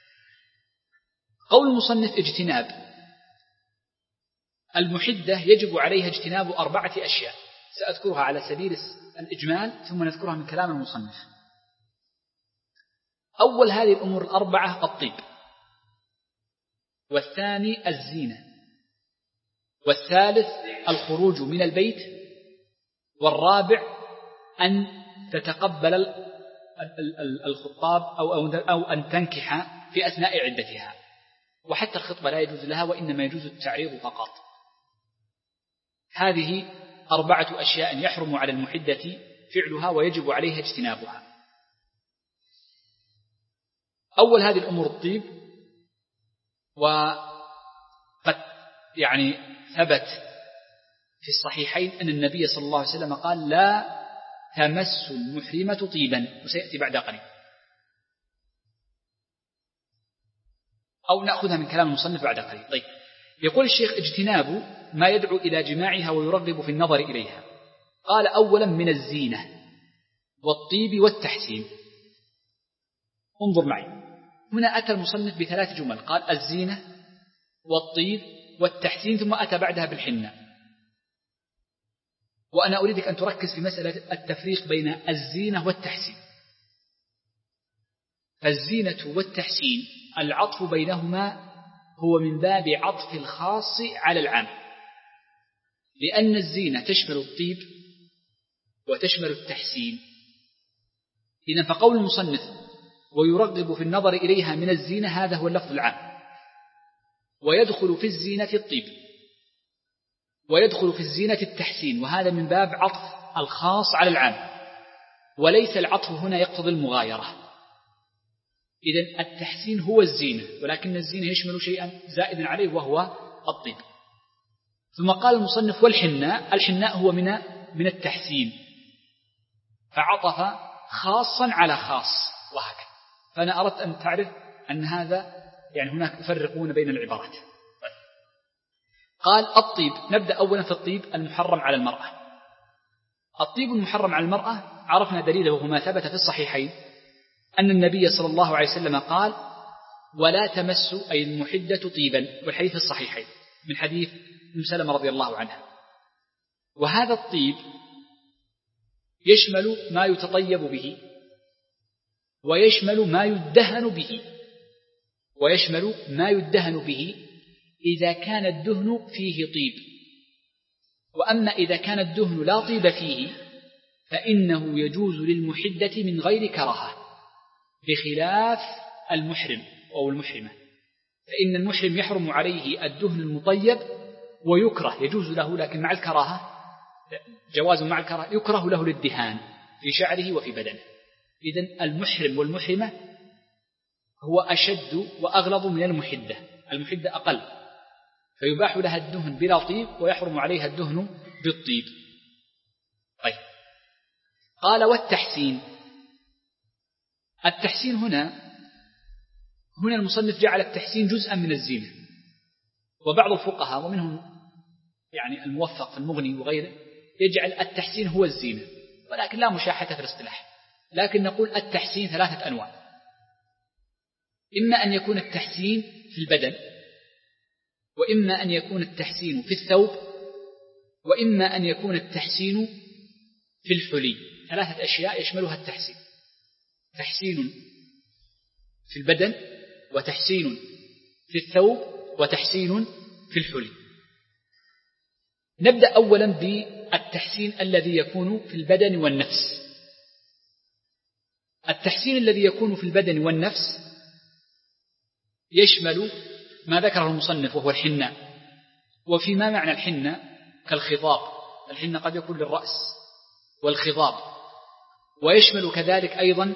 قول المصنف اجتناب، المحدة يجب عليها اجتناب أربعة أشياء سأذكرها على سبيل الإجمال ثم نذكرها من كلام المصنف. أول هذه الأمور الأربعة الطيب، والثاني الزينة، والثالث الخروج من البيت، والرابع أن تتقبل الخطاب أو, أو أن تنكح في أثناء عدتها، وحتى الخطبة لا يجوز لها وإنما يجوز التعريض فقط. هذه أربعة أشياء يحرم على المحدة فعلها ويجب عليها اجتنابها. أول هذه الأمور الطيب، يعني ثبت في الصحيحين أن النبي صلى الله عليه وسلم قال لا تمس المحرمة طيبا، وسيأتي بعد قليل. أو نأخذها من كلام المصنف بعد قليل. طيب، يقول الشيخ اجتناب ما يدعو إلى جماعها ويرغب في النظر إليها. قال أولا من الزينة والطيب والتحسين. انظر معي، هنا أتى المصنف بثلاث جمل، قال الزينة والطيب والتحسين، ثم أتى بعدها بالحنة. وأنا أريدك أن تركز في مسألة التفريق بين الزينة والتحسين. فالزينة والتحسين العطف بينهما هو من باب عطف الخاص على العام، لأن الزينة تشمل الطيب وتشمل التحسين. إذن فقول المصنف ويرغب في النظر إليها من الزينة هذا هو اللفظ العام، ويدخل في الزينة الطيب، ويدخل في الزينة التحسين، وهذا من باب عطف الخاص على العام، وليس العطف هنا يقتضي المغايرة. إذن التحسين هو الزينة، ولكن الزينة يشمل شيئا زائدا عليه وهو الطيب. ثم قال المصنف والحناء، الحناء هو من من التحسين، فعطف خاصا على خاص وهكذا. فأنا أردت أن تعرف أن هذا يعني هناك يفرقون بين العبارات. قال الطيب، نبدأ أولا في الطيب المحرم على المرأة. الطيب المحرم على المرأة عرفنا دليله وهو ما ثبت في الصحيحين أن النبي صلى الله عليه وسلم قال ولا تمس أي المحدة طيبا، والحديث الصحيحين من حديث أم سلمة رضي الله عنها. وهذا الطيب يشمل ما يتطيب به، ويشمل ما يدهن به، ويشمل ما يدهن به إذا كان الدهن فيه طيب. وأما إذا كان الدهن لا طيب فيه فإنه يجوز للمحدة من غير كراهة، بخلاف المحرم أو المحرمة، فإن المحرم يحرم عليه الدهن المطيب ويكره، يجوز له لكن مع الكراهة، جواز مع الكراهة، يكره له للدهان في شعره وفي بدنه. إذن المحرم والمحرمة هو أشد وأغلظ من المحدة، المحدة أقل، فيباح لها الدهن بلا طيب ويحرم عليها الدهن بالطيب. طيب، قال والتحسين. التحسين هنا هنا المصنف جعل التحسين جزءا من الزينة، وبعض الفقهاء ومنهم يعني الموفق في المغني وغيره يجعل التحسين هو الزينة، ولكن لا مشاحة في الاصطلاح. لكن نقول التحسين ثلاثة أنواع، إما أن يكون التحسين في البدن، وإما أن يكون التحسين في الثوب، وإما أن يكون التحسين في الحلي. ثلاثة أشياء يشملها التحسين: تحسين في البدن، وتحسين في الثوب، وتحسين في الحلي. نبدأ أولا بالتحسين الذي يكون في البدن والنفس. التحسين الذي يكون في البدن والنفس يشمل ما ذكره المصنف وهو الحنة. وفيما معنى الحنة كالخضاب، الحنة قد يكون للرأس والخضاب، ويشمل كذلك أيضا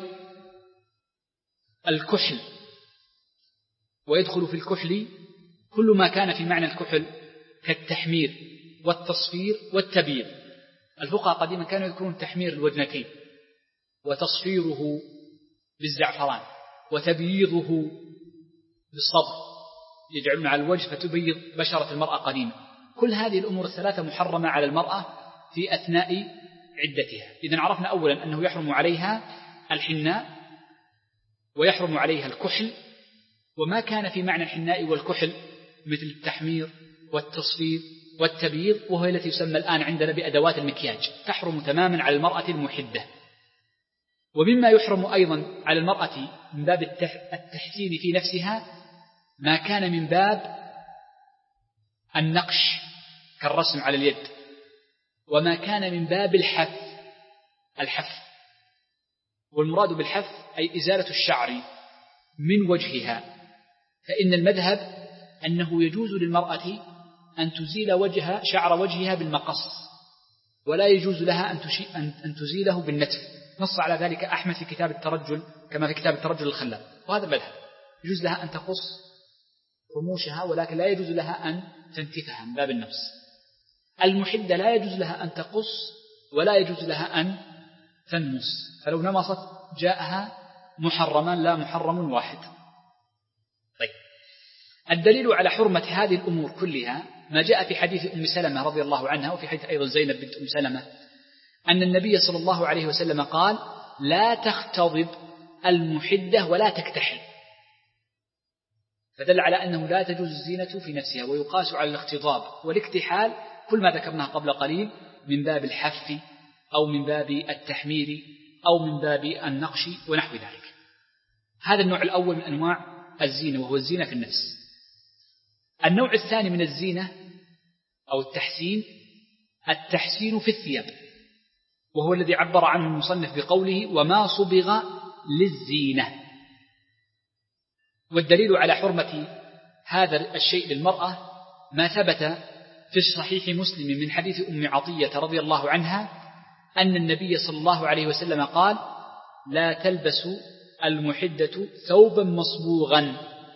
الكحل، ويدخل في الكحل كل ما كان في معنى الكحل كالتحمير والتصفير والتبييض. الفقهاء قديما كانوا يذكرون تحمير الوجنتين، وتصفيره بالزعفران، وتبييضه بالصبغ، يجعلون على الوجه فتبيض بشرة المرأة قديما. كل هذه الأمور الثلاثة محرمة على المرأة في أثناء عدتها. إذن عرفنا أولا أنه يحرم عليها الحناء ويحرم عليها الكحل، وما كان في معنى الحناء والكحل مثل التحمير والتصفير والتبييض، وهي التي يسمى الآن عندنا بأدوات المكياج، تحرم تماما على المرأة المحدة. ومما يحرم أيضا على المرأة من باب التحسين في نفسها ما كان من باب النقش كالرسم على اليد، وما كان من باب الحف الحف والمراد بالحف أي إزالة الشعر من وجهها. فإن المذهب أنه يجوز للمرأة أن تزيل وجه شعر وجهها بالمقص، ولا يجوز لها أن تزيله بالنتف. نص على ذلك أحمد في كتاب الترجل كما في كتاب الترجل الخلاب، وهذا مذهب، يجوز لها أن تقص رموشها، ولكن لا يجوز لها أن تنتفها من باب النفس. المحدة لا يجوز لها أن تقص ولا يجوز لها أن تنمص، فلو نمصت جاءها محرما لا محرم واحد. طيب، الدليل على حرمة هذه الأمور كلها ما جاء في حديث أم سلمة رضي الله عنها، وفي حديث أيضا زينب بنت أم سلمة، أن النبي صلى الله عليه وسلم قال: لا تختضب المحدة ولا تكتحل، فدل على أنه لا تجوز الزينة في نفسها، ويقاس على الاختضاب والاكتحال كل ما ذكرناه قبل قليل من باب الحف أو من باب التحمير أو من باب النقش ونحو ذلك. هذا النوع الأول من أنواع الزينة، وهو الزينة في النفس. النوع الثاني من الزينة أو التحسين التحسين في الثياب، وهو الذي عبر عنه المصنف بقوله: وما صبغ للزينة. والدليل على حرمة هذا الشيء للمرأة ما ثبت في صحيح مسلم من حديث أم عطية رضي الله عنها أن النبي صلى الله عليه وسلم قال: لا تلبس المحدة ثوبا مصبوغا،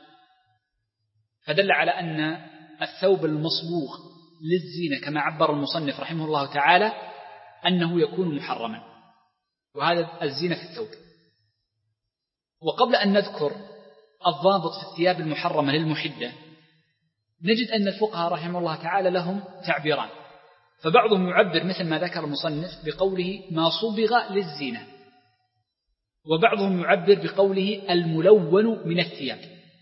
فدل على أن الثوب المصبوغ للزينة كما عبر المصنف رحمه الله تعالى أنه يكون محرما، وهذا الزينة في الثوب. وقبل أن نذكر الضابط في الثياب المحرمة للمحدة، نجد أن الفقهاء رحمه الله تعالى لهم تعبيران، فبعضهم يعبر مثل ما ذكر المصنف بقوله: ما صبغ للزينة، وبعضهم يعبر بقوله: الملون من الثياب،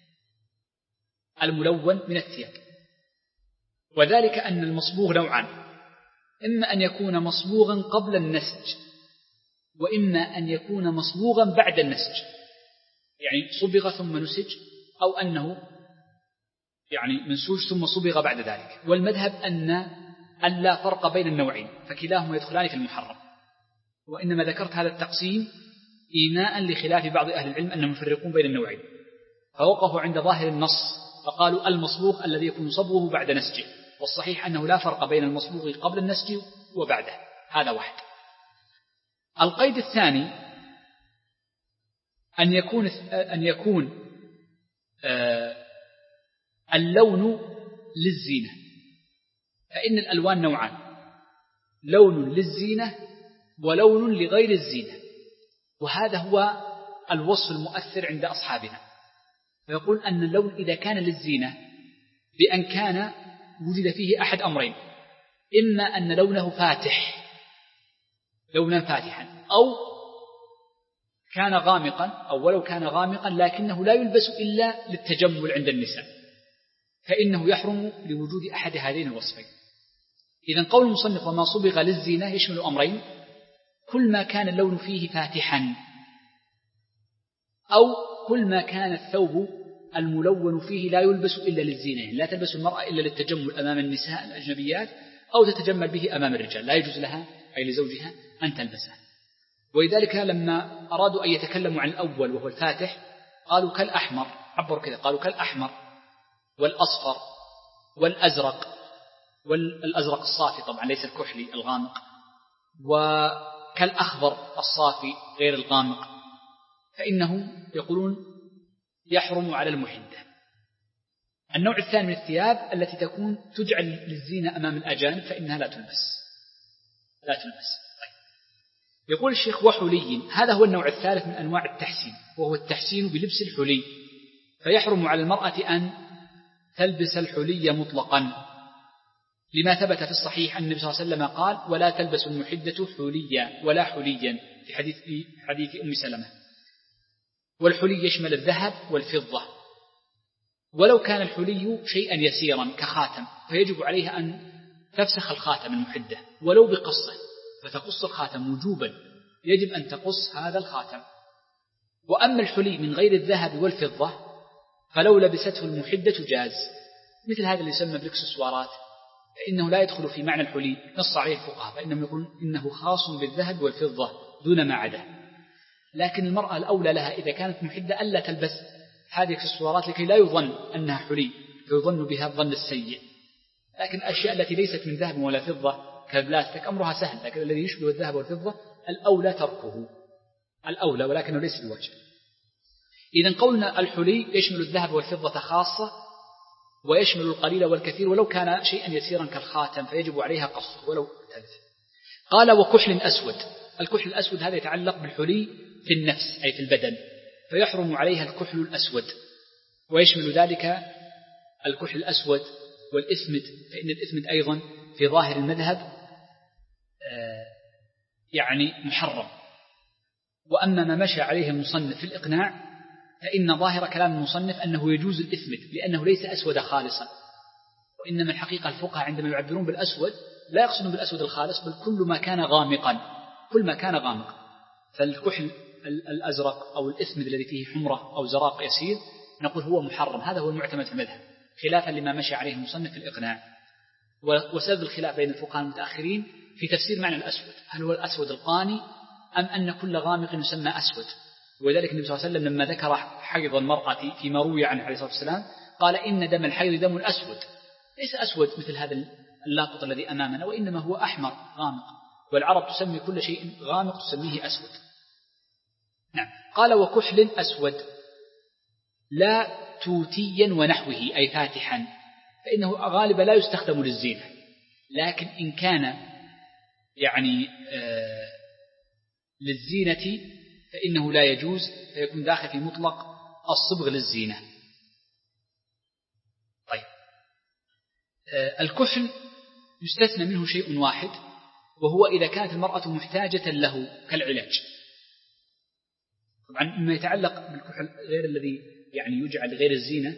الملون من الثياب. وذلك أن المصبوغ نوعان: إما أن يكون مصبوغا قبل النسج، وإما أن يكون مصبوغا بعد النسج، يعني صبغ ثم نسج، أو أنه يعني منسوج ثم صبغ بعد ذلك. والمذهب أن أن لا فرق بين النوعين، فكلاهما يدخلان في المحرم. وإنما ذكرت هذا التقسيم إيماء لخلاف بعض أهل العلم أنهم يفرقون بين النوعين، فوقفوا عند ظاهر النص فقالوا المصبوغ الذي يكون صبغه بعد نسجه، والصحيح أنه لا فرق بين المصبوغ قبل النسج وبعده. هذا واحد. القيد الثاني أن يكون أن يكون اللون للزينة، فإن الألوان نوعان: لون للزينة ولون لغير الزينة، وهذا هو الوصف المؤثر عند أصحابنا. فيقول أن اللون إذا كان للزينة بأن كان وجد فيه أحد أمرين: إما أن لونه فاتح، لونا فاتحا، أو كان غامقا، أو ولو كان غامقا لكنه لا يلبس إلا للتجمل عند النساء، فإنه يحرم لوجود أحد هذين الوصفين. إذن قول المصنف وما صبغ للزينة يشمل أمرين: كل ما كان اللون فيه فاتحا، أو كل ما كان الثوب الملون فيه لا يلبس إلا للزينة، يعني لا تلبس المرأة إلا للتجمل أمام النساء الأجنبيات، أو تتجمل به أمام الرجال، لا يجوز لها أي لزوجها أن تلبسه. ولذلك لما أرادوا أن يتكلموا عن الأول وهو الفاتح قالوا كالأحمر، عبروا كذا، قالوا كالأحمر والأصفر والأزرق، والأزرق الصافي طبعا ليس الكحلي الغامق، وكالأخضر الصافي غير الغامق، فإنه يقولون يحرم على المحدة. النوع الثاني من الثياب التي تكون تجعل للزينة أمام الأجانب فإنها لا تلبس، لا تلبس. طيب. يقول الشيخ وحلي، هذا هو النوع الثالث من أنواع التحسين، وهو التحسين بلبس الحلي، فيحرم على المرأة أن تلبس الحلي مطلقا، لما ثبت في الصحيح أن النبي صلى الله عليه وسلم قال: ولا تلبس المحدة حليا ولا حليا، في حديث, في حديث أم سلمة. والحلي يشمل الذهب والفضة، ولو كان الحلي شيئا يسيرا كخاتم فيجب عليها أن تفسخ الخاتم المحدة ولو بقصه، فتقص الخاتم وجوبا، يجب أن تقص هذا الخاتم. وأما الحلي من غير الذهب والفضة فلو لبسته المحدة جاز، مثل هذا اللي يسمى بالإكسسوارات، فإنه لا يدخل في معنى الحلي، نص عليه الفقهاء فإنهم يقولون إنه خاص بالذهب والفضة دون ما عدا. لكن المرأة الأولى لها إذا كانت محدة ألا تلبس هذه الإكسسوارات لكي لا يظن أنها حلي، فيظن بها الظن السيء. لكن الأشياء التي ليست من ذهب ولا فضة كالبلاستيك أمرها سهل، لكن الذي يشبه الذهب والفضة الأولى تركه، الأولى ولكنه ليس بواجب. إذن قولنا الحلي يشمل الذهب والفضة خاصة، ويشمل القليل والكثير ولو كان شيئا يسيرا كالخاتم فيجب عليها قصه ولو تلف. قال وكحل أسود. الكحل الأسود هذا يتعلق بالحلي في النفس أي في البدن، فيحرم عليها الكحل الأسود، ويشمل ذلك الكحل الأسود والإسمد، فإن الإسمد أيضا في ظاهر المذهب يعني محرم. وأما ما مشى عليه المصنف في الإقناع فإن ظاهر كلام المصنف أنه يجوز الإسمد لأنه ليس أسود خالصا، وإنما الحقيقة الفقهاء عندما يعبرون بالأسود لا يقصدون بالأسود الخالص بل كل ما كان غامقا، كل ما كان غامقا. فالكحل الأزرق أو الإسمد الذي فيه حمرة أو زراق يسير نقول هو محرم، هذا هو المعتمد في المذهب خلافا لما مشى عليه المصنف في الإقناع. وسبب الخلاف بين الفقهاء المتأخرين في تفسير معنى الأسود، هل هو الأسود القاني أم أن كل غامق يسمى أسود. ولذلك النبي صلى الله عليه وسلم لما ذكر حيض المرأة فيما روي عنه عليه الصلاة والسلام قال إن دم الحيض دم أسود، ليس أسود مثل هذا اللاقط الذي أمامنا، وإنما هو أحمر غامق، والعرب تسمي كل شيء غامق تسميه أسود. نعم. قال وكحل أسود لا توتيا ونحوه أي فاتحا، فإنه غالبا لا يستخدم للزينة، لكن إن كان يعني آه للزينة فإنه لا يجوز، فيكون داخل في مطلق الصبغ للزينة. طيب آه الكحل يستثنى منه شيء واحد، وهو إذا كانت المرأة محتاجة له كالعلاج. طبعا مما يتعلق بالكحل غير الذي يعني يجعل لغير الزينة،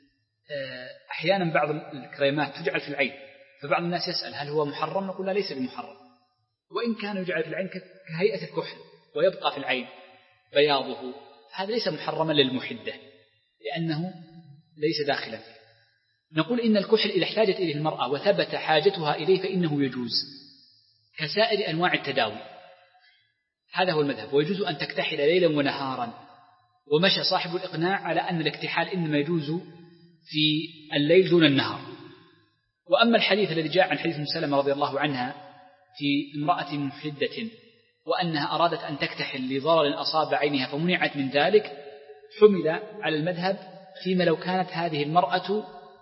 أحيانا بعض الكريمات تجعل في العين، فبعض الناس يسأل هل هو محرم؟ نقول لا ليس بمحرم، وإن كان يجعل في العين كهيئة الكحل ويبقى في العين بياضه، هذا ليس محرما للمحدة لأنه ليس داخلا فيه. نقول إن الكحل إذا احتاجت إليه المرأة وثبت حاجتها إليه فإنه يجوز كسائر أنواع التداوي، هذا هو المذهب، ويجوز أن تكتحل ليلا ونهارا. ومشى صاحب الإقناع على أن الاكتحال إنما يجوز في الليل دون النهار. وأما الحديث الذي جاء عن حديث سلمة رضي الله عنها في امرأة محدة وأنها أرادت أن تكتحل لضرر أصاب عينها فمنعت من ذلك، حمل على المذهب فيما لو كانت هذه المرأة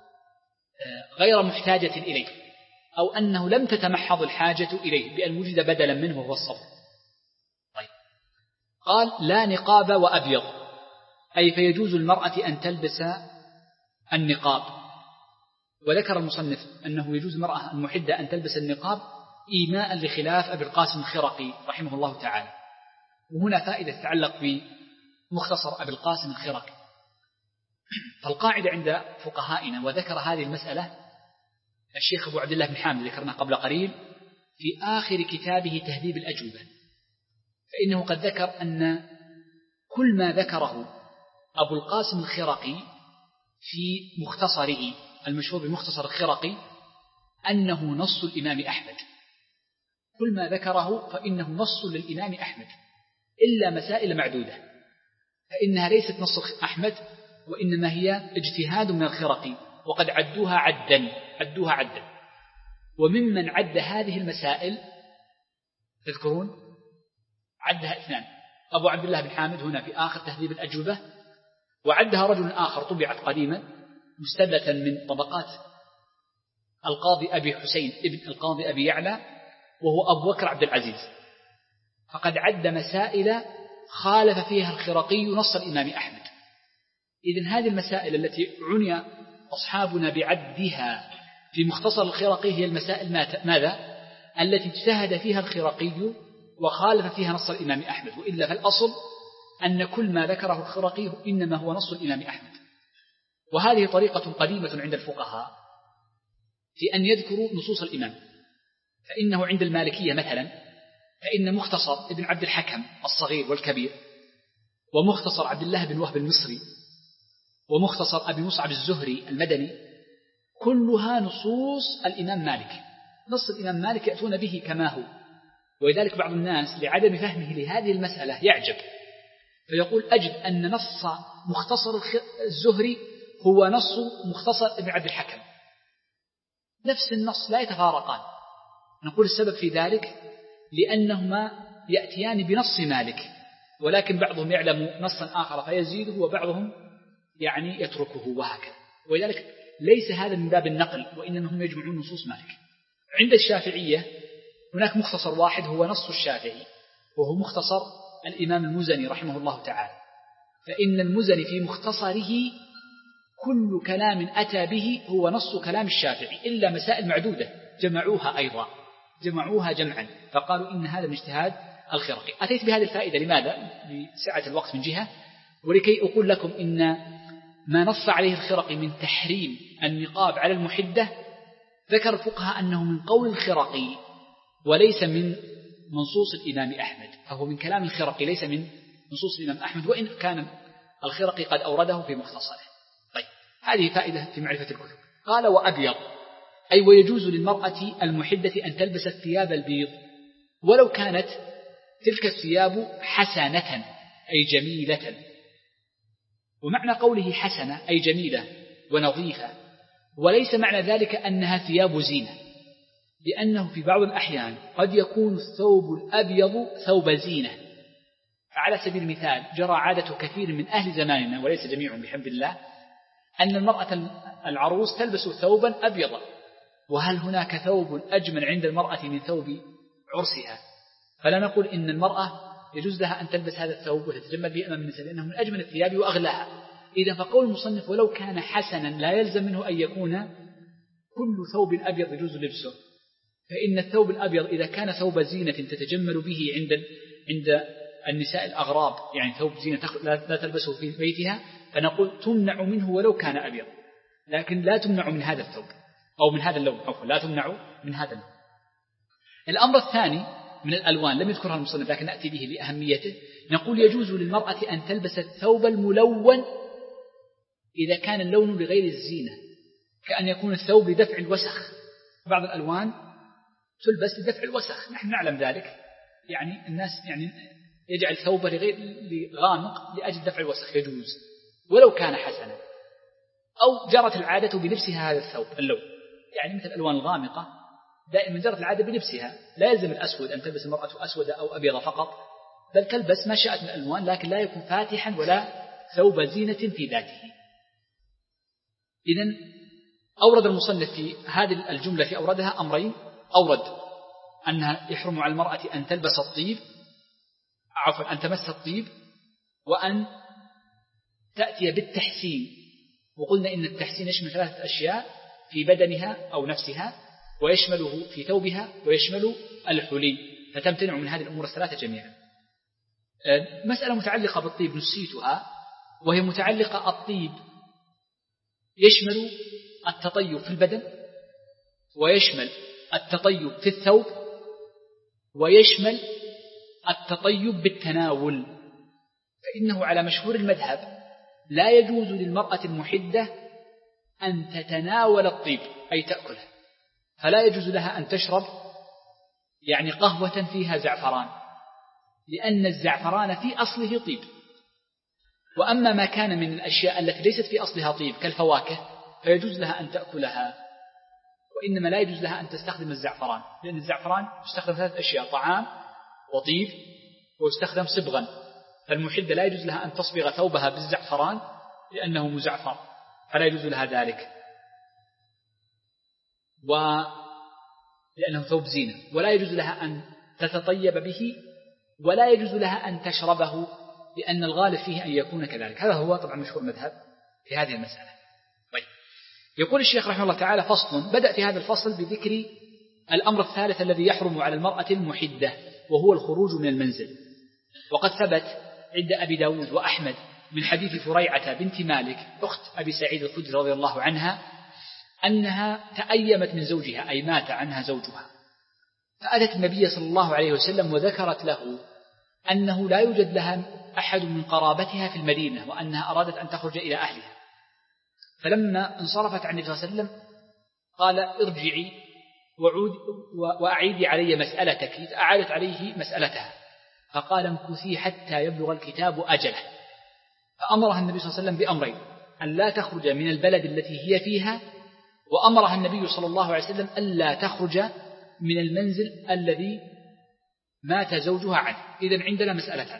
غير محتاجة إليه، أو أنه لم تتمحض الحاجة إليه بأن وجد بدلا منه وهو الصبر. طيب. قال لا نقاب وأبيض، أي فيجوز المرأة أن تلبس النقاب. وذكر المصنف أنه يجوز المرأة المحدة أن تلبس النقاب إيماء لخلاف أبي القاسم الخرقي رحمه الله تعالى. وهنا فائدة تتعلق بمختصر أبي القاسم الخرقي. فالقاعدة عند فقهائنا، وذكر هذه المسألة الشيخ أبو عبد الله بن حامد ذكرنا قبل قليل في آخر كتابه تهذيب الأجوبة، فإنه قد ذكر أن كل ما ذكره أبو القاسم الخرقي في مختصره المشهور بمختصر الخرقي أنه نص الإمام أحمد، كل ما ذكره فإنه نص للإمام أحمد إلا مسائل معدودة، فإنها ليست نص أحمد وإنما هي اجتهاد من الخرقي، وقد عدوها عدا عدوها عدا وممن عد هذه المسائل تذكرون عدها اثنان، أبو عبد الله بن حامد هنا في آخر تهذيب الأجوبة، وعدها رجل آخر طبعت قديما مستبلة من طبقات القاضي أبي حسين ابن القاضي أبي يعلى، وهو أبو بكر عبد العزيز، فقد عد مسائل خالف فيها الخرقي نص الإمام أحمد. إذن هذه المسائل التي عني أصحابنا بعدها في مختصر الخرقي هي المسائل ماذا؟ التي اجتهد فيها الخرقي وخالف فيها نص الإمام أحمد، وإلا فالأصل أن كل ما ذكره الخرقي إنما هو نص الإمام أحمد. وهذه طريقة قديمة عند الفقهاء في أن يذكروا نصوص الإمام، فإنه عند المالكية مثلا فإن مختصر ابن عبد الحكم الصغير والكبير، ومختصر عبد الله بن وهب المصري، ومختصر أبي مصعب الزهري المدني، كلها نصوص الإمام مالك، نص الإمام مالك يأتون به كما هو. ولذلك بعض الناس لعدم فهمه لهذه المسألة يعجب فيقول أجد أن نص مختصر الزهري هو نص مختصر ابن عبد الحكم، نفس النص لا يتفارقان. نقول السبب في ذلك لأنهما يأتيان بنص مالك، ولكن بعضهم يعلم نصا آخر فيزيده وبعضهم يعني يتركه وهكذا. ولذلك ليس هذا من باب النقل، وإنما هم يجمعون نصوص مالك. عند الشافعية هناك مختصر واحد هو نص الشافعي، وهو مختصر الإمام المزني رحمه الله تعالى، فإن المزني في مختصره كل كلام أتى به هو نص كلام الشافعي إلا مسائل معدودة جمعوها أيضا جمعوها جمعا، فقالوا إن هذا من اجتهاد الخرقي. أتيت بهذه الفائدة لماذا؟ لسعة الوقت من جهة، ولكي أقول لكم إن ما نص عليه الخرقي من تحريم النقاب على المحدة ذكر الفقهاء أنه من قول الخرقي وليس من منصوص الإمام أحمد، فهو من كلام الخرقي ليس من نصوص الإمام أحمد، وإن كان الخرقي قد أورده في مختصره. طيب، هذه فائدة في معرفة الكتب. قال وأبيض، أي ويجوز للمرأة المحدة أن تلبس الثياب البيض ولو كانت تلك الثياب حسنة أي جميلة. ومعنى قوله حسنة أي جميلة ونظيفة، وليس معنى ذلك أنها ثياب زينة، لأنه في بعض الأحيان قد يكون الثوب الأبيض ثوب زينة. على سبيل المثال جرى عادة كثير من أهل زماننا وليس جميعهم بحمد الله أن المرأة العروس تلبس ثوبا أبيضا، وهل هناك ثوب أجمل عند المرأة من ثوب عرسها؟ فلا نقول إن المرأة يجوز لها أن تلبس هذا الثوب وتتجمل به أمام النساء لأنه من أجمل الثياب وأغلاها. إذا فقول المصنف ولو كان حسنا لا يلزم منه أن يكون كل ثوب أبيض يجوز لبسه، فإن الثوب الأبيض إذا كان ثوب زينة تتجمل به عند عند النساء الأغراب، يعني ثوب زينة لا تلبسه في بيتها، فنقول تمنع منه ولو كان أبيض، لكن لا تمنع من هذا الثوب أو من هذا اللون، عفوا لا تمنع من هذا اللون. الأمر الثاني من الألوان لم يذكرها المصنف لكن نأتي به لأهميته، نقول يجوز للمرأة أن تلبس الثوب الملون إذا كان اللون لغير الزينة، كأن يكون الثوب لدفع الوسخ. بعض الألوان تلبس لدفع الوسخ، نحن نعلم ذلك، يعني الناس يعني يجعل ثوبه لغير غامق لأجل دفع الوسخ، يجوز ولو كان حسنا. أو جرت العادة بلبسها هذا الثوب اللون، يعني مثل الألوان الغامقة دائما جرت العادة بلبسها، لا يلزم الأسود أن تلبس المرأة أسود أو أبيض فقط، بل تلبس ما شاءت من الألوان، لكن لا يكون فاتحا ولا ثوب زينة في ذاته. إذن أورد المصنف في هذه الجملة في أوردها أمرين، أورد أنها يحرم على المرأة أن تلبس الطيب، عفوا أن تمس الطيب، وأن تأتي بالتحسين. وقلنا إن التحسين يشمل ثلاثة أشياء في بدنها أو نفسها، ويشمله في ثوبها، ويشمل الحلي، فتمتنع من هذه الأمور الثلاثة جميعا. مسألة متعلقة بالطيب نسيتها، وهي متعلقة الطيب يشمل التطيب في البدن، ويشمل التطيب في الثوب، ويشمل التطيب بالتناول. فإنه على مشهور المذهب لا يجوز للمرأة المحدة أن تتناول الطيب أي تأكله، فلا يجوز لها أن تشرب يعني قهوة فيها زعفران، لأن الزعفران في أصله طيب. وأما ما كان من الأشياء التي ليست في أصلها طيب كالفواكه فيجوز لها أن تأكلها، وإنما لا يجوز لها أن تستخدم الزعفران، لأن الزعفران يستخدم ثلاث أشياء: طعام وطيب ويستخدم صبغا، فالمحدة لا يجوز لها أن تصبغ ثوبها بالزعفران لأنه مزعفر، فلا يجوز لها ذلك، ولأنه ثوب زينة، ولا يجوز لها أن تتطيب به، ولا يجوز لها أن تشربه لأن الغالب فيه أن يكون كذلك. هذا هو طبعا مشهور المذهب في هذه المسألة. طيب، يقول الشيخ رحمه الله تعالى: فصل. بدأ في هذا الفصل بذكر الأمر الثالث الذي يحرم على المرأة المحدة، وهو الخروج من المنزل. وقد ثبت عند أبي داود وأحمد من حديث فريعة بنت مالك أخت أبي سعيد الخدري رضي الله عنها أنها تأيمت من زوجها، أي مات عنها زوجها، فأتت النبي صلى الله عليه وسلم وذكرت له أنه لا يوجد لها أحد من قرابتها في المدينة، وأنها أرادت أن تخرج إلى أهلها. فلما انصرفت عن النبي صلى الله عليه وسلم قال: ارجعي وعود وأعيدي علي مسألتك. فأعادت عليه مسألتها، فقال: امكثي حتى يبلغ الكتاب أجله. فأمرها النبي صلى الله عليه وسلم بأمرين: أن لا تخرج من البلد التي هي فيها، وأمرها النبي صلى الله عليه وسلم أن لا تخرج من المنزل الذي مات زوجها عنه. إذن عندنا مسألتان: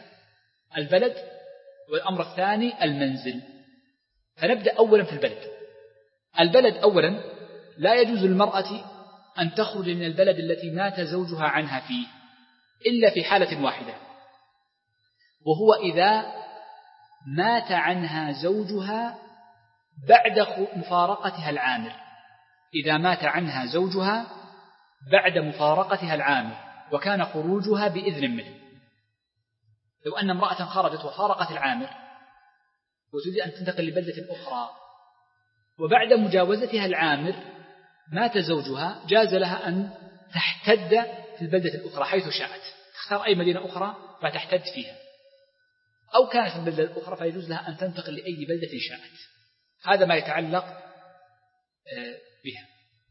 البلد، والأمر الثاني المنزل. فنبدأ أولا في البلد. البلد أولا لا يجوز للمرأة أن تخرج من البلد التي مات زوجها عنها فيه إلا في حالة واحدة، وهو إذا مات عنها زوجها بعد مفارقتها العامر. إذا مات عنها زوجها بعد مفارقتها العامر وكان خروجها بإذن منه. لو أن امرأة خرجت وفارقت العامر وتريد أن تنتقل لبلدة أخرى وبعد مجاوزتها العامر مات زوجها، جاز لها أن تحتد في البلدة الأخرى حيث شاءت، تختار أي مدينة أخرى فتحتد فيها، أو كانت في البلدة الأخرى فيجوز لها أن تنتقل لأي بلدة شاءت. هذا ما يتعلق بها.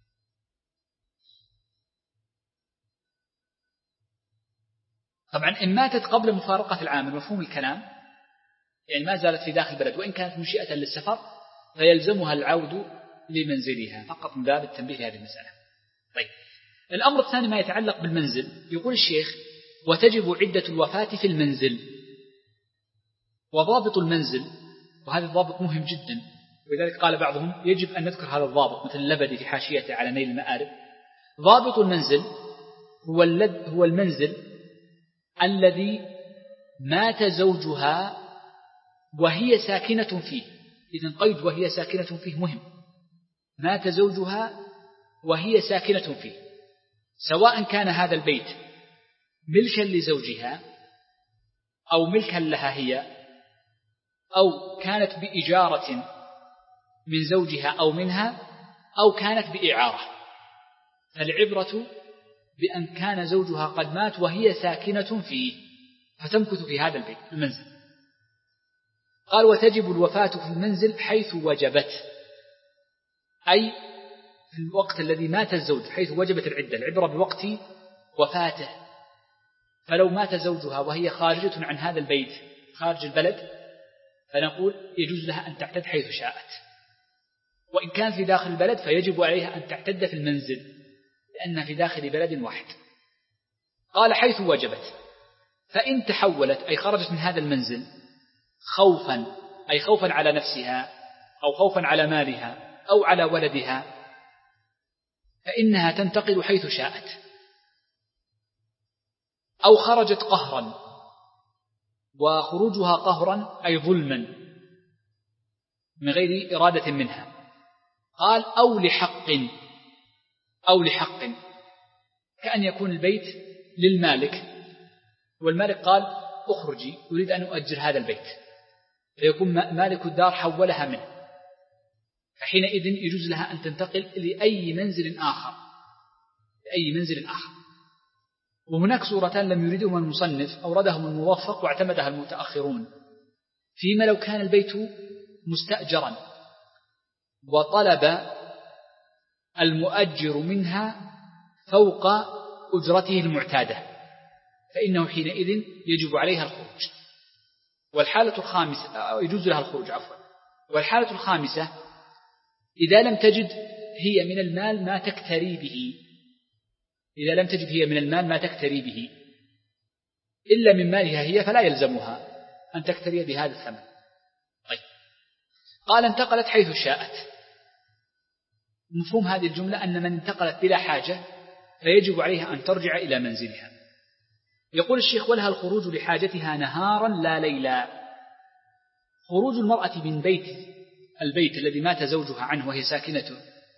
طبعا إن ماتت قبل مفارقة العامر مفهوم الكلام، يعني ما زالت في داخل البلد وإن كانت منشئة للسفر فيلزمها العود لمنزلها، فقط من باب التنبيه لهذه المسألة. طيب، الأمر الثاني ما يتعلق بالمنزل. يقول الشيخ: وتجب عدة الوفاة في المنزل. وضابط المنزل، وهذا الضابط مهم جدا، ولذلك قال بعضهم يجب أن نذكر هذا الضابط، مثل اللبدي في حاشيته على نيل المآرب. ضابط المنزل هو هو المنزل الذي مات زوجها وهي ساكنة فيه. إذن قيد وهي ساكنة فيه مهم. مات زوجها وهي ساكنة فيه، سواء كان هذا البيت ملكا لزوجها أو ملكا لها هي، أو كانت بإجارة من زوجها أو منها، أو كانت بإعارة. فالعبرة بأن كان زوجها قد مات وهي ساكنة فيه فتمكث في هذا البيت المنزل. قال: وتجب الوفاة في المنزل حيث وجبت، أي في الوقت الذي مات الزوج، حيث وجبت العدة. العبرة بوقت وفاته. فلو مات زوجها وهي خارجة عن هذا البيت خارج البلد فنقول يجوز لها أن تعتد حيث شاءت، وإن كان في داخل البلد فيجب عليها أن تعتد في المنزل لأنها في داخل بلد واحد. قال: حيث وجبت. فإن تحولت أي خرجت من هذا المنزل خوفا، أي خوفا على نفسها أو خوفا على مالها أو على ولدها، فإنها تنتقل حيث شاءت. أو خرجت قهرا، وخروجها قهرا أي ظلما من غير إرادة منها. قال: أو لحق، أو لحق كأن يكون البيت للمالك والمالك قال: أخرجي أريد أن أؤجر هذا البيت، فيكون مالك الدار حولها منه، فحينئذ يجوز لها أن تنتقل لأي منزل آخر، لأي منزل آخر. وهناك صورتان لم يريدهما المصنف، أوردهم الموفق واعتمدها المتأخرون. فيما لو كان البيت مستأجرا وطلب المؤجر منها فوق أجرته المعتادة فإنه حينئذ يجب عليها الخروج. والحالة الخامسة يجوز لها الخروج عفوا. والحالة الخامسة إذا لم تجد هي من المال ما تكتري به، إذا لم تجد هي من المال ما تكتري به إلا من مالها هي فلا يلزمها أن تكتري بهذا الثمن. طيب. قال: انتقلت حيث شاءت. مفهوم هذه الجملة أن من انتقلت بلا حاجة فيجب عليها أن ترجع إلى منزلها. يقول الشيخ: ولها الخروج لحاجتها نهارا لا ليلا. خروج المرأة من بيت البيت الذي مات زوجها عنه وهي ساكنته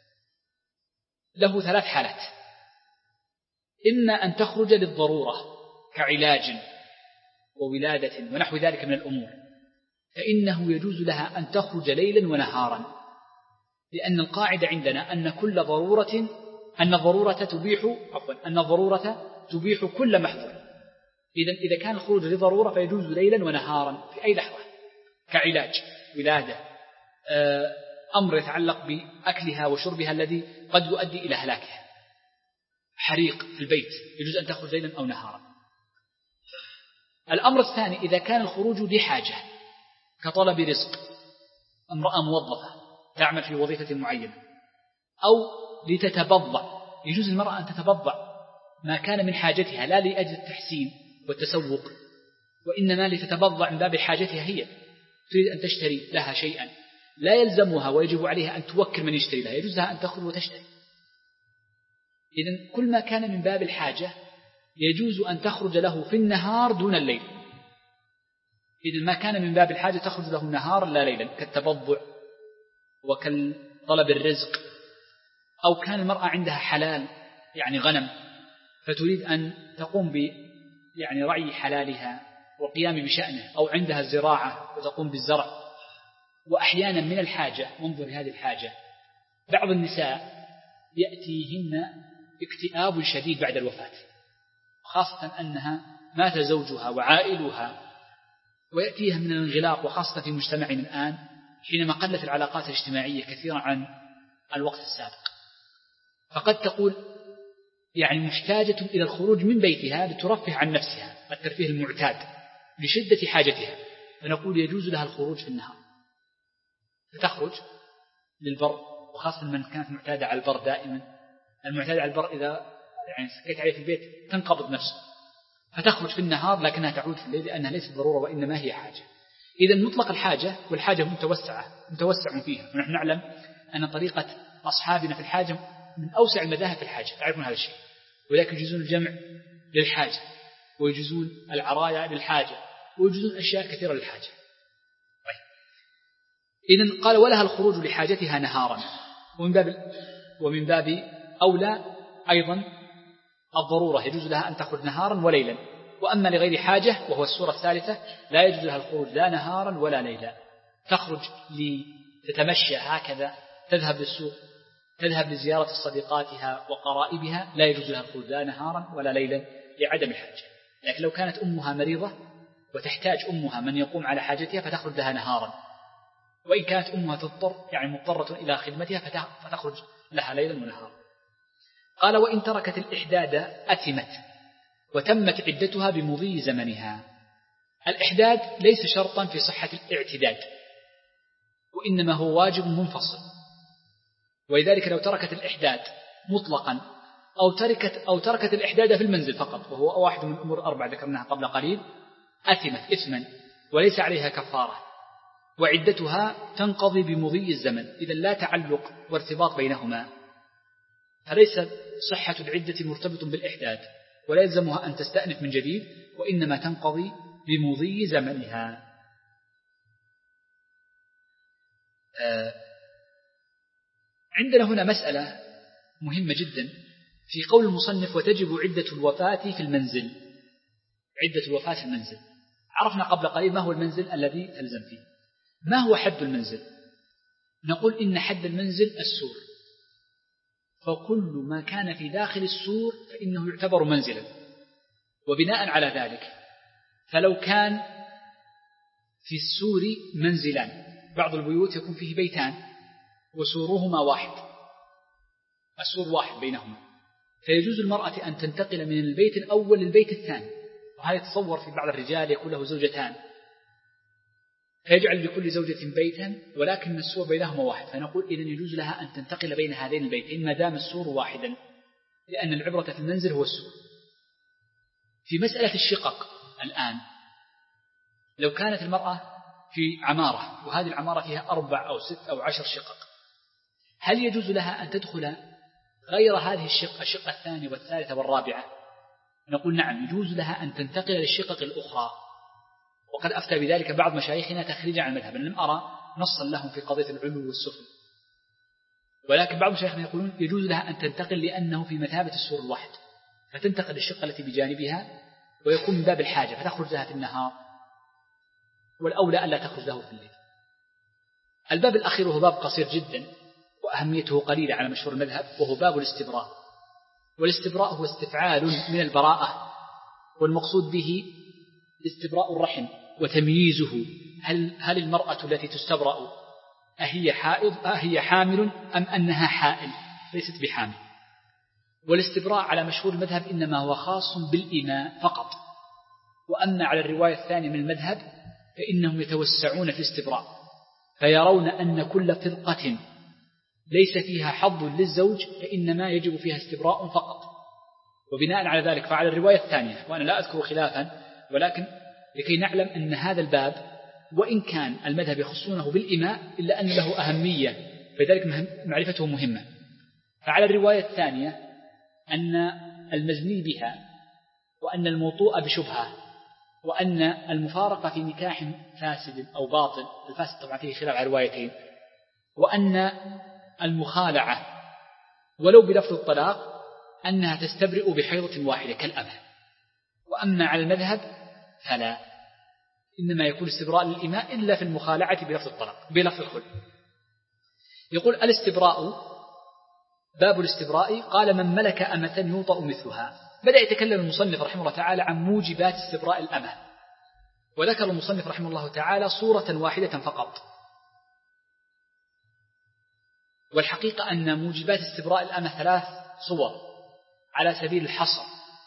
له ثلاث حالات: إما أن تخرج للضرورة كعلاج وولادة ونحو ذلك من الأمور، فإنه يجوز لها أن تخرج ليلا ونهارا، لأن القاعدة عندنا أن كل ضرورة أن الضرورة تبيح عفوا أن الضرورة تبيح كل محظور. إذن إذا كان الخروج لضرورة فيجوز ليلا ونهارا في أي لحظة، كعلاج، ولادة، أمر يتعلق بأكلها وشربها الذي قد يؤدي إلى هلاكها، حريق في البيت، يجوز أن تخرج ليلا أو نهارا. الأمر الثاني إذا كان الخروج لحاجة كطلب رزق، امرأة موظفة تعمل في وظيفة معينة، أو لتتبضع، يجوز المرأة أن تتبضع ما كان من حاجتها لا لأجل التحسين والتسوق، وإنما لتتبضع من باب حاجتها هي، تريد أن تشتري لها شيئا لا يلزمها ويجب عليها أن توكل من يشتري لها، يجوز لها أن تخرج وتشتري. إذن كل ما كان من باب الحاجة يجوز أن تخرج له في النهار دون الليل. إذن ما كان من باب الحاجة تخرج له نهارا لا ليلا، كالتبضع وكالطلب الرزق، أو كان المرأة عندها حلال يعني غنم فتريد أن تقوم ب يعني رعي حلالها وقيام بشأنه، أو عندها زراعة وتقوم بالزرع. وأحيانا من الحاجة، وانظر هذه الحاجة، بعض النساء يأتيهن اكتئاب شديد بعد الوفاة، خاصة أنها مات زوجها وعائلها، ويأتيها من الانغلاق، وخاصة في مجتمعنا الآن حينما قلت العلاقات الاجتماعية كثيرا عن الوقت السابق. فقد تقول يعني محتاجة إلى الخروج من بيتها لترفه عن نفسها الترفيه المعتاد لشدة حاجتها، فنقول يجوز لها الخروج في النهار، فتخرج للبر، وخاصة من كانت معتادة على البر دائما. المعتادة على البر إذا يعني سكيت عليه في البيت تنقبض نفسه، فتخرج في النهار لكنها تعود في الليل لأنها ليست ضرورة وإنما هي حاجة. إذا مطلق الحاجة، والحاجة متوسعة متوسع فيها، ونحن نعلم أن طريقة أصحابنا في الحاجة من أوسع المذاهب في الحاجة، تعرفون هذا الشيء، ولكن يجوزون الجمع للحاجة، ويجوزون العرايا للحاجة، ويجوزون أشياء كثيرة للحاجة. طيب. إذن قال ولها الخروج لحاجتها نهارا، ومن باب ومن باب أولى أيضا الضرورة يجوز لها أن تخرج نهارا وليلا. وأما لغير حاجة وهو السورة الثالثة لا يجوز لها الخروج لا نهارا ولا ليلا، تخرج لتتمشى هكذا، تذهب للسوق، تذهب لزيارة صديقاتها وقرائبها، لا يجوز لها الخروج لا نهارا ولا ليلا لعدم الحاجة. لكن لو كانت أمها مريضة وتحتاج أمها من يقوم على حاجتها فتخرج لها نهارا، وإن كانت أمها تضطر يعني مضطرة إلى خدمتها فتخرج لها ليلا ونهارا. قال وإن تركت الإحداد أتمت وتمت عدتها بمضي زمنها. الإحداد ليس شرطا في صحة الاعتداد، وإنما هو واجب منفصل، ولذلك لو تركت الإحداد مطلقا أو تركت أو تركت الإحداد في المنزل فقط، وهو واحد من الأمور الأربعة ذكرناها قبل قليل، أثمت إثما وليس عليها كفارة، وعدتها تنقضي بمضي الزمن. إذا لا تعلق وارتباط بينهما، فليس صحة العدة مرتبط بالإحداد، ولا يلزمها أن تستأنف من جديد، وإنما تنقضي بمضي زمنها. آه عندنا هنا مسألة مهمة جدا في قول المصنف وتجب عدة الوفاة في المنزل. عدة الوفاة في المنزل، عرفنا قبل قليل ما هو المنزل الذي تلزم فيه. ما هو حد المنزل؟ نقول إن حد المنزل السور، فكل ما كان في داخل السور فإنه يعتبر منزلا. وبناء على ذلك فلو كان في السور منزلان، بعض البيوت يكون فيه بيتان وسورهما واحد، السور واحد بينهما، فيجوز المرأة أن تنتقل من البيت الأول للبيت الثاني. وهذا يتصور في بعض الرجال يكون له زوجتان، فيجعل لكل زوجة بيتا ولكن السور بينهما واحد، فنقول إذن يجوز لها أن تنتقل بين هذين البيتين ما دام السور واحدا، لأن العبرة في المنزل هو السور. في مسألة الشقق الآن، لو كانت المرأة في عمارة وهذه العمارة فيها أربع أو ست أو عشر شقق، هل يجوز لها أن تدخل غير هذه الشقة الشقة الثانية والثالثة والرابعة؟ نقول نعم، يجوز لها أن تنتقل للشقق الأخرى، وقد أفتى بذلك بعض مشايخنا تخريجا عن المذهب. لم أرى نصا لهم في قضية العلو والسفل، ولكن بعض مشايخنا يقولون يجوز لها أن تنتقل لأنه في مثابة السور الواحد، فتنتقل للشقة التي بجانبها ويكون من باب الحاجة فتخرج لها في النهار، والأولى ألا تخرج له في الليل. الباب الأخير هو باب قصير جدا وأهميته قليلة على مشهور المذهب، وهو باب الاستبراء. والاستبراء هو استفعال من البراءة، والمقصود به استبراء الرحم وتمييزه. هل هل المرأة التي تستبرأ أهي حائض أهي حامل أم أنها حائل ليست بحامل؟ والاستبراء على مشهور المذهب إنما هو خاص بالإماء فقط، وأما على الرواية الثانية من المذهب فإنهم يتوسعون في الاستبراء، فيرون أن كل فرقة ليس فيها حظ للزوج فإنما يجب فيها استبراء فقط. وبناء على ذلك فعلى الرواية الثانية، وأنا لا أذكر خلافا، ولكن لكي نعلم أن هذا الباب وإن كان المذهب يخصونه بالإماء إلا أن له أهمية، فذلك معرفته مهمة. فعلى الرواية الثانية أن المزني بها، وأن الموطوء بشبهة، وأن المفارقة في نكاح فاسد أو باطل، الفاسد طبعا فيه خلاف على روايتين، وأن المخالعة ولو بلفظ الطلاق أنها تستبرئ بحيضة واحدة كالأمة. وأما على المذهب فلا، إنما يكون استبراء للإماء إلا في المخالعة بلفظ الطلاق بلفظ الخلع. يقول الاستبراء، باب الاستبراء. قال من ملك أمة يوطأ مثلها. بدأ يتكلم المصنف رحمه الله تعالى عن موجبات استبراء الأمة، وذكر المصنف رحمه الله تعالى صورة واحدة فقط. والحقيقة أن موجبات استبراء الأمة ثلاث صور على سبيل الحصر،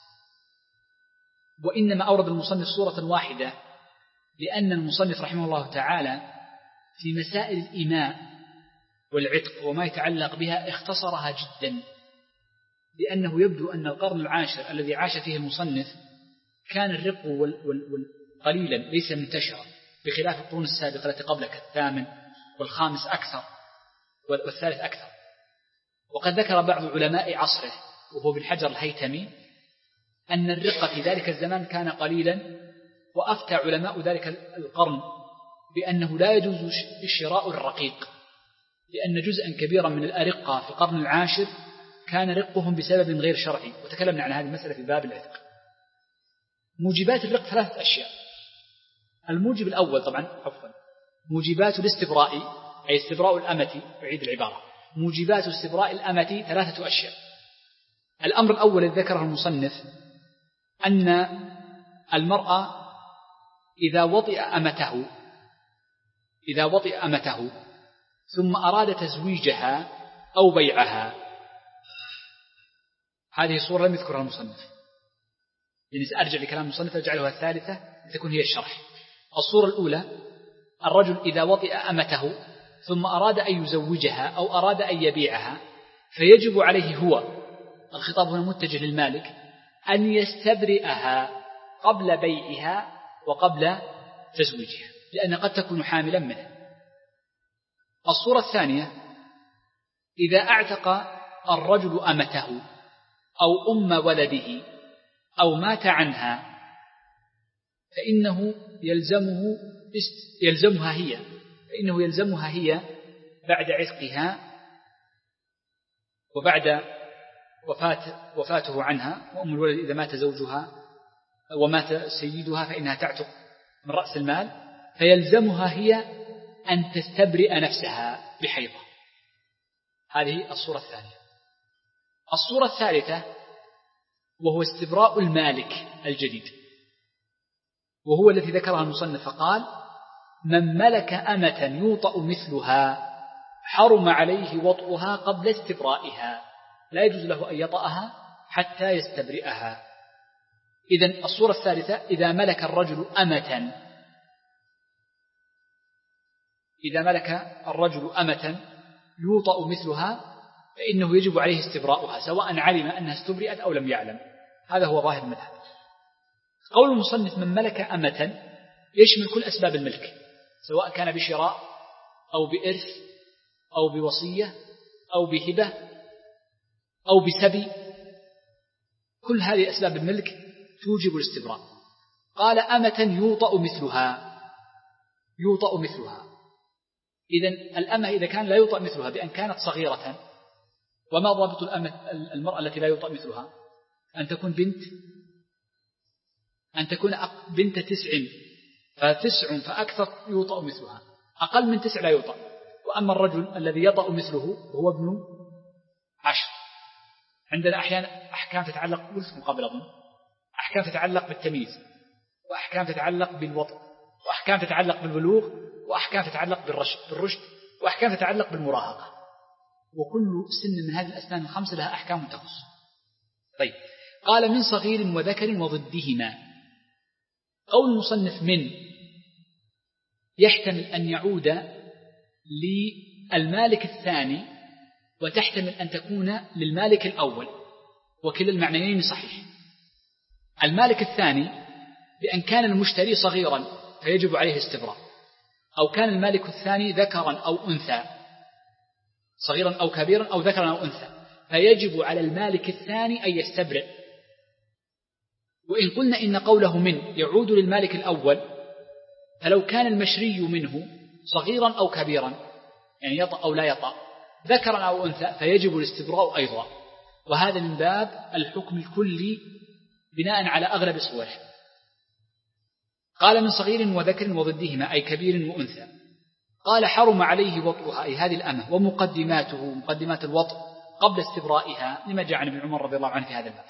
وإنما أورد المصنف صورة واحدة لأن المصنف رحمه الله تعالى في مسائل الإماء والعتق وما يتعلق بها اختصرها جدا، لأنه يبدو أن القرن العاشر الذي عاش فيه المصنف كان الرق قليلا ليس منتشرا، بخلاف القرون السابقة التي قبله كالثامن والخامس أكثر والثالث أكثر. وقد ذكر بعض علماء عصره وهو بالحجر الهيتمي أن الرق في ذلك الزمان كان قليلا، وأفتى علماء ذلك القرن بأنه لا يجوز شراء الرقيق، لأن جزءا كبيرا من الأرقة في القرن العاشر كان رقهم بسبب غير شرعي، وتكلمنا عن هذه المسألة في باب العتق. موجبات الرق ثلاثة أشياء. الموجب الأول طبعا عفوا موجبات الاستبراء، أي استبراء الأمة، أعيد العبارة، موجبات استبراء الأمة ثلاثة أشياء. الأمر الأول الذي ذكره المصنف أن المرأة إذا وطئ أمته إذا وطئ أمته ثم أراد تزويجها أو بيعها، هذه صورة لم يذكرها المصنف، يعني سأرجع لكلام المصنف أجعلها الثالثة لتكون هي الشرح. الصورة الأولى الرجل إذا وطئ أمته ثم أراد أن يزوجها أو أراد أن يبيعها، فيجب عليه هو، الخطاب هنا متجه للمالك، أن يستبرئها قبل بيعها وقبل تزويجها، لأن قد تكون حاملا منه. الصورة الثانية إذا اعتق الرجل أمته أو أم ولده أو مات عنها، فإنه يلزمه يلزمها هي فإنه يلزمها هي بعد عتقها وبعد وفاة وفاته عنها. وأم الولد إذا مات زوجها ومات سيدها فإنها تعتق من رأس المال، فيلزمها هي أن تستبرئ نفسها بحيضة. هذه الصورة الثانية. الصورة الثالثة وهو استبراء المالك الجديد، وهو الذي ذكرها المصنف فقال من ملك أمة يوطأ مثلها حرم عليه وطئها قبل استبرائها، لا يجوز له أن يطأها حتى يستبرئها. إذن الصورة الثالثة إذا ملك الرجل أمة إذا ملك الرجل أمة يوطأ مثلها فإنه يجب عليه استبراؤها سواء علم أنها استبرئت أو لم يعلم. هذا هو ظاهر المذهب. قول المصنف من ملك أمة يشمل كل أسباب الملك، سواء كان بشراء أو بإرث أو بوصية أو بهبة أو بسبي، كل هذه أسباب الملك توجب الاستبراء. قال أمة يوطأ مثلها يوطأ مثلها إذن الأمة إذا كان لا يوطأ مثلها بأن كانت صغيرة، وما ضابط الأمة المرأة التي لا يوطأ مثلها؟ أن تكون بنت أن تكون بنت تسع، فتسع فأكثر يوطأ مثلها، أقل من تسع لا يوطأ. وأما الرجل الذي يطأ مثله هو ابن عشر. عندنا أحيانا أحكام تتعلق بالاسم قبل أظن أحكام تتعلق بالتمييز، وأحكام تتعلق بالوطء، وأحكام تتعلق بالبلوغ، وأحكام تتعلق بالرشد بالرشد وأحكام تتعلق بالمراهقة، وكل سن من هذه الأسنان الخمس لها أحكام تخص. طيب، قال من صغير وذكر وضدهما. قول المصنف من يحتمل أن يعود للمالك الثاني وتحتمل أن تكون للمالك الأول، وكلا المعنيين صحيح. المالك الثاني بأن كان المشتري صغيرا فيجب عليه استبراء، أو كان المالك الثاني ذكرا أو أنثى، صغيرا أو كبيرا أو ذكرا أو أنثى، فيجب على المالك الثاني أن يستبرئ. وإن قلنا إن قوله من يعود للمالك الأول، فلو كان المشري منه صغيرا أو كبيرا، يعني يطأ أو لا يطأ، ذكرا أو أنثى، فيجب الاستبراء أيضا. وهذا من باب الحكم الكلي بناء على أغلب صوره. قال من صغير وذكر وضدهما، أي كبير وأنثى. قال حرم عليه وطئها، أي هذه الأمة، ومقدماته، مقدمات الوطء قبل استبرائها، لما جاء عن ابن عمر رضي الله عنه في هذا الباب.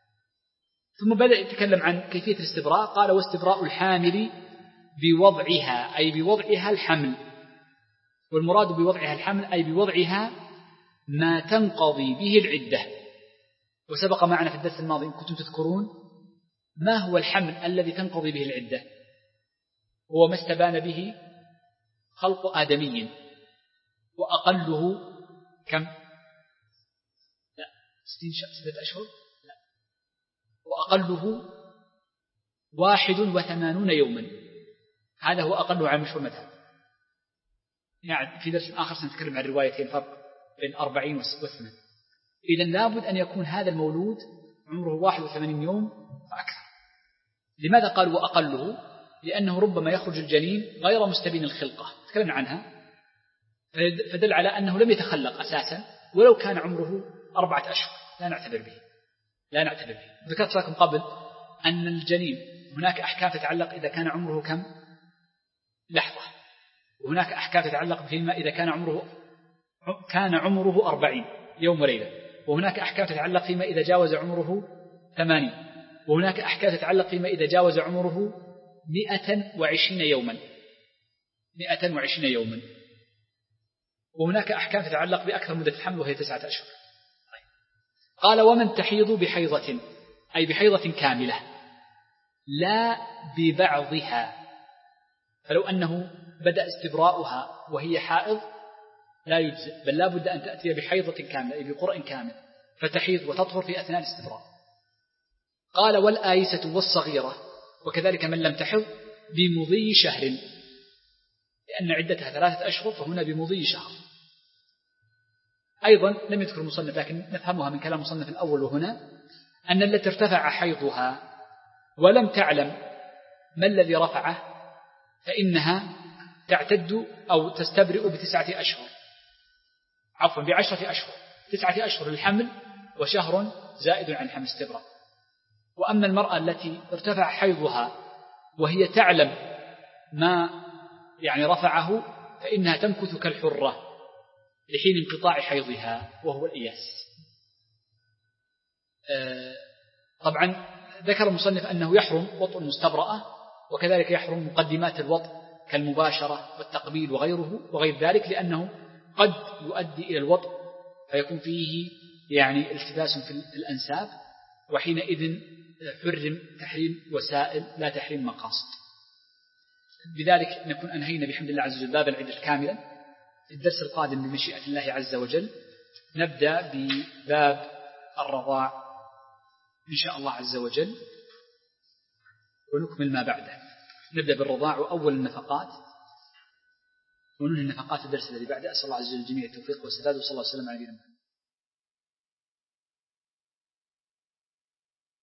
ثم بدأ يتكلم عن كيفية الاستبراء. قال واستبراء الحامل بوضعها، أي بوضعها الحمل. والمراد بوضعها الحمل أي بوضعها ما تنقضي به العدة. وسبق معنا في الدرس الماضي إن كنتم تذكرون ما هو الحمل الذي تنقضي به العدة. هو ما استبان به خلق آدمي، وأقله كم؟ لا ستين ستة أشهر، لا، وأقله واحد وثمانون يوما. هذا هو أقله على مشهور المذهب. يعني في درس آخر سنتكلم عن روايتين، فرق بين أربعين والثمان. إذن لابد أن يكون هذا المولود عمره واحد وثمانين يوم فأكثر. لماذا قال وأقله؟ لأنه ربما يخرج الجنين غير مستبين الخلقة، تكلمنا عنها، فدل على أنه لم يتخلق أساسا، ولو كان عمره أربعة أشهر لا نعتبر به لا نعتبر به ذكرت لكم قبل أن الجنين هناك أحكام تتعلق إذا كان عمره كم لحظة، وهناك أحكام تتعلق فيما إذا كان عمره كان عمره أربعين يوم وليلة، وهناك أحكام تتعلق فيما إذا جاوز عمره ثمانين، وهناك أحكام تتعلق فيما إذا جاوز عمره مئة وعشرين يوما مئة وعشرين يوما وهناك أحكام تتعلق بأكثر مدة الحمل وهي تسعة أشهر. قال ومن تحيض بحيضة، أي بحيضة كاملة لا ببعضها، فلو أنه بدأ استبراؤها وهي حائض لا يجزئ، بل لا بد أن تأتي بحيضة كاملة، أي بقرء كامل، فتحيض وتطهر في أثناء الاستبراء. قال والآيسة والصغيرة وكذلك من لم تحض بمضي شهر، لأن عدتها ثلاثة أشهر، فهنا بمضي شهر. أيضا لم يذكر المصنف لكن نفهمها من كلام المصنف الأول وهنا، أن التي ارتفع حيضها ولم تعلم ما الذي رفعه فإنها تعتد أو تستبرئ بتسعة أشهر عفوا بعشرة أشهر، تسعة أشهر للحمل وشهر زائد عن حمل استبراء. وأما المرأة التي ارتفع حيضها وهي تعلم ما يعني رفعه فإنها تمكث كالحرة لحين انقطاع حيضها وهو الإياس. طبعا ذكر المصنف أنه يحرم وطء المستبرأة، وكذلك يحرم مقدمات الوطء كالمباشرة والتقبيل وغيره وغير ذلك، لأنه قد يؤدي إلى الوطء فيكون فيه يعني التباس في الأنساب، وحينئذ حرم تحريم وسائل لا تحريم مقاصد. بذلك نكون أنهينا بحمد الله عز وجل باب العدة كاملا. في الدرس القادم بمشيئة الله عز وجل نبدأ بباب الرضاع إن شاء الله عز وجل ونكمل ما بعده. نبدأ بالرضاع وأول النفقات وننهي النفقات الدرس الذي بعده. أسأل الله عز وجل الجميع التوفيق والسداد، وصلى الله وسلم على نبينا محمد.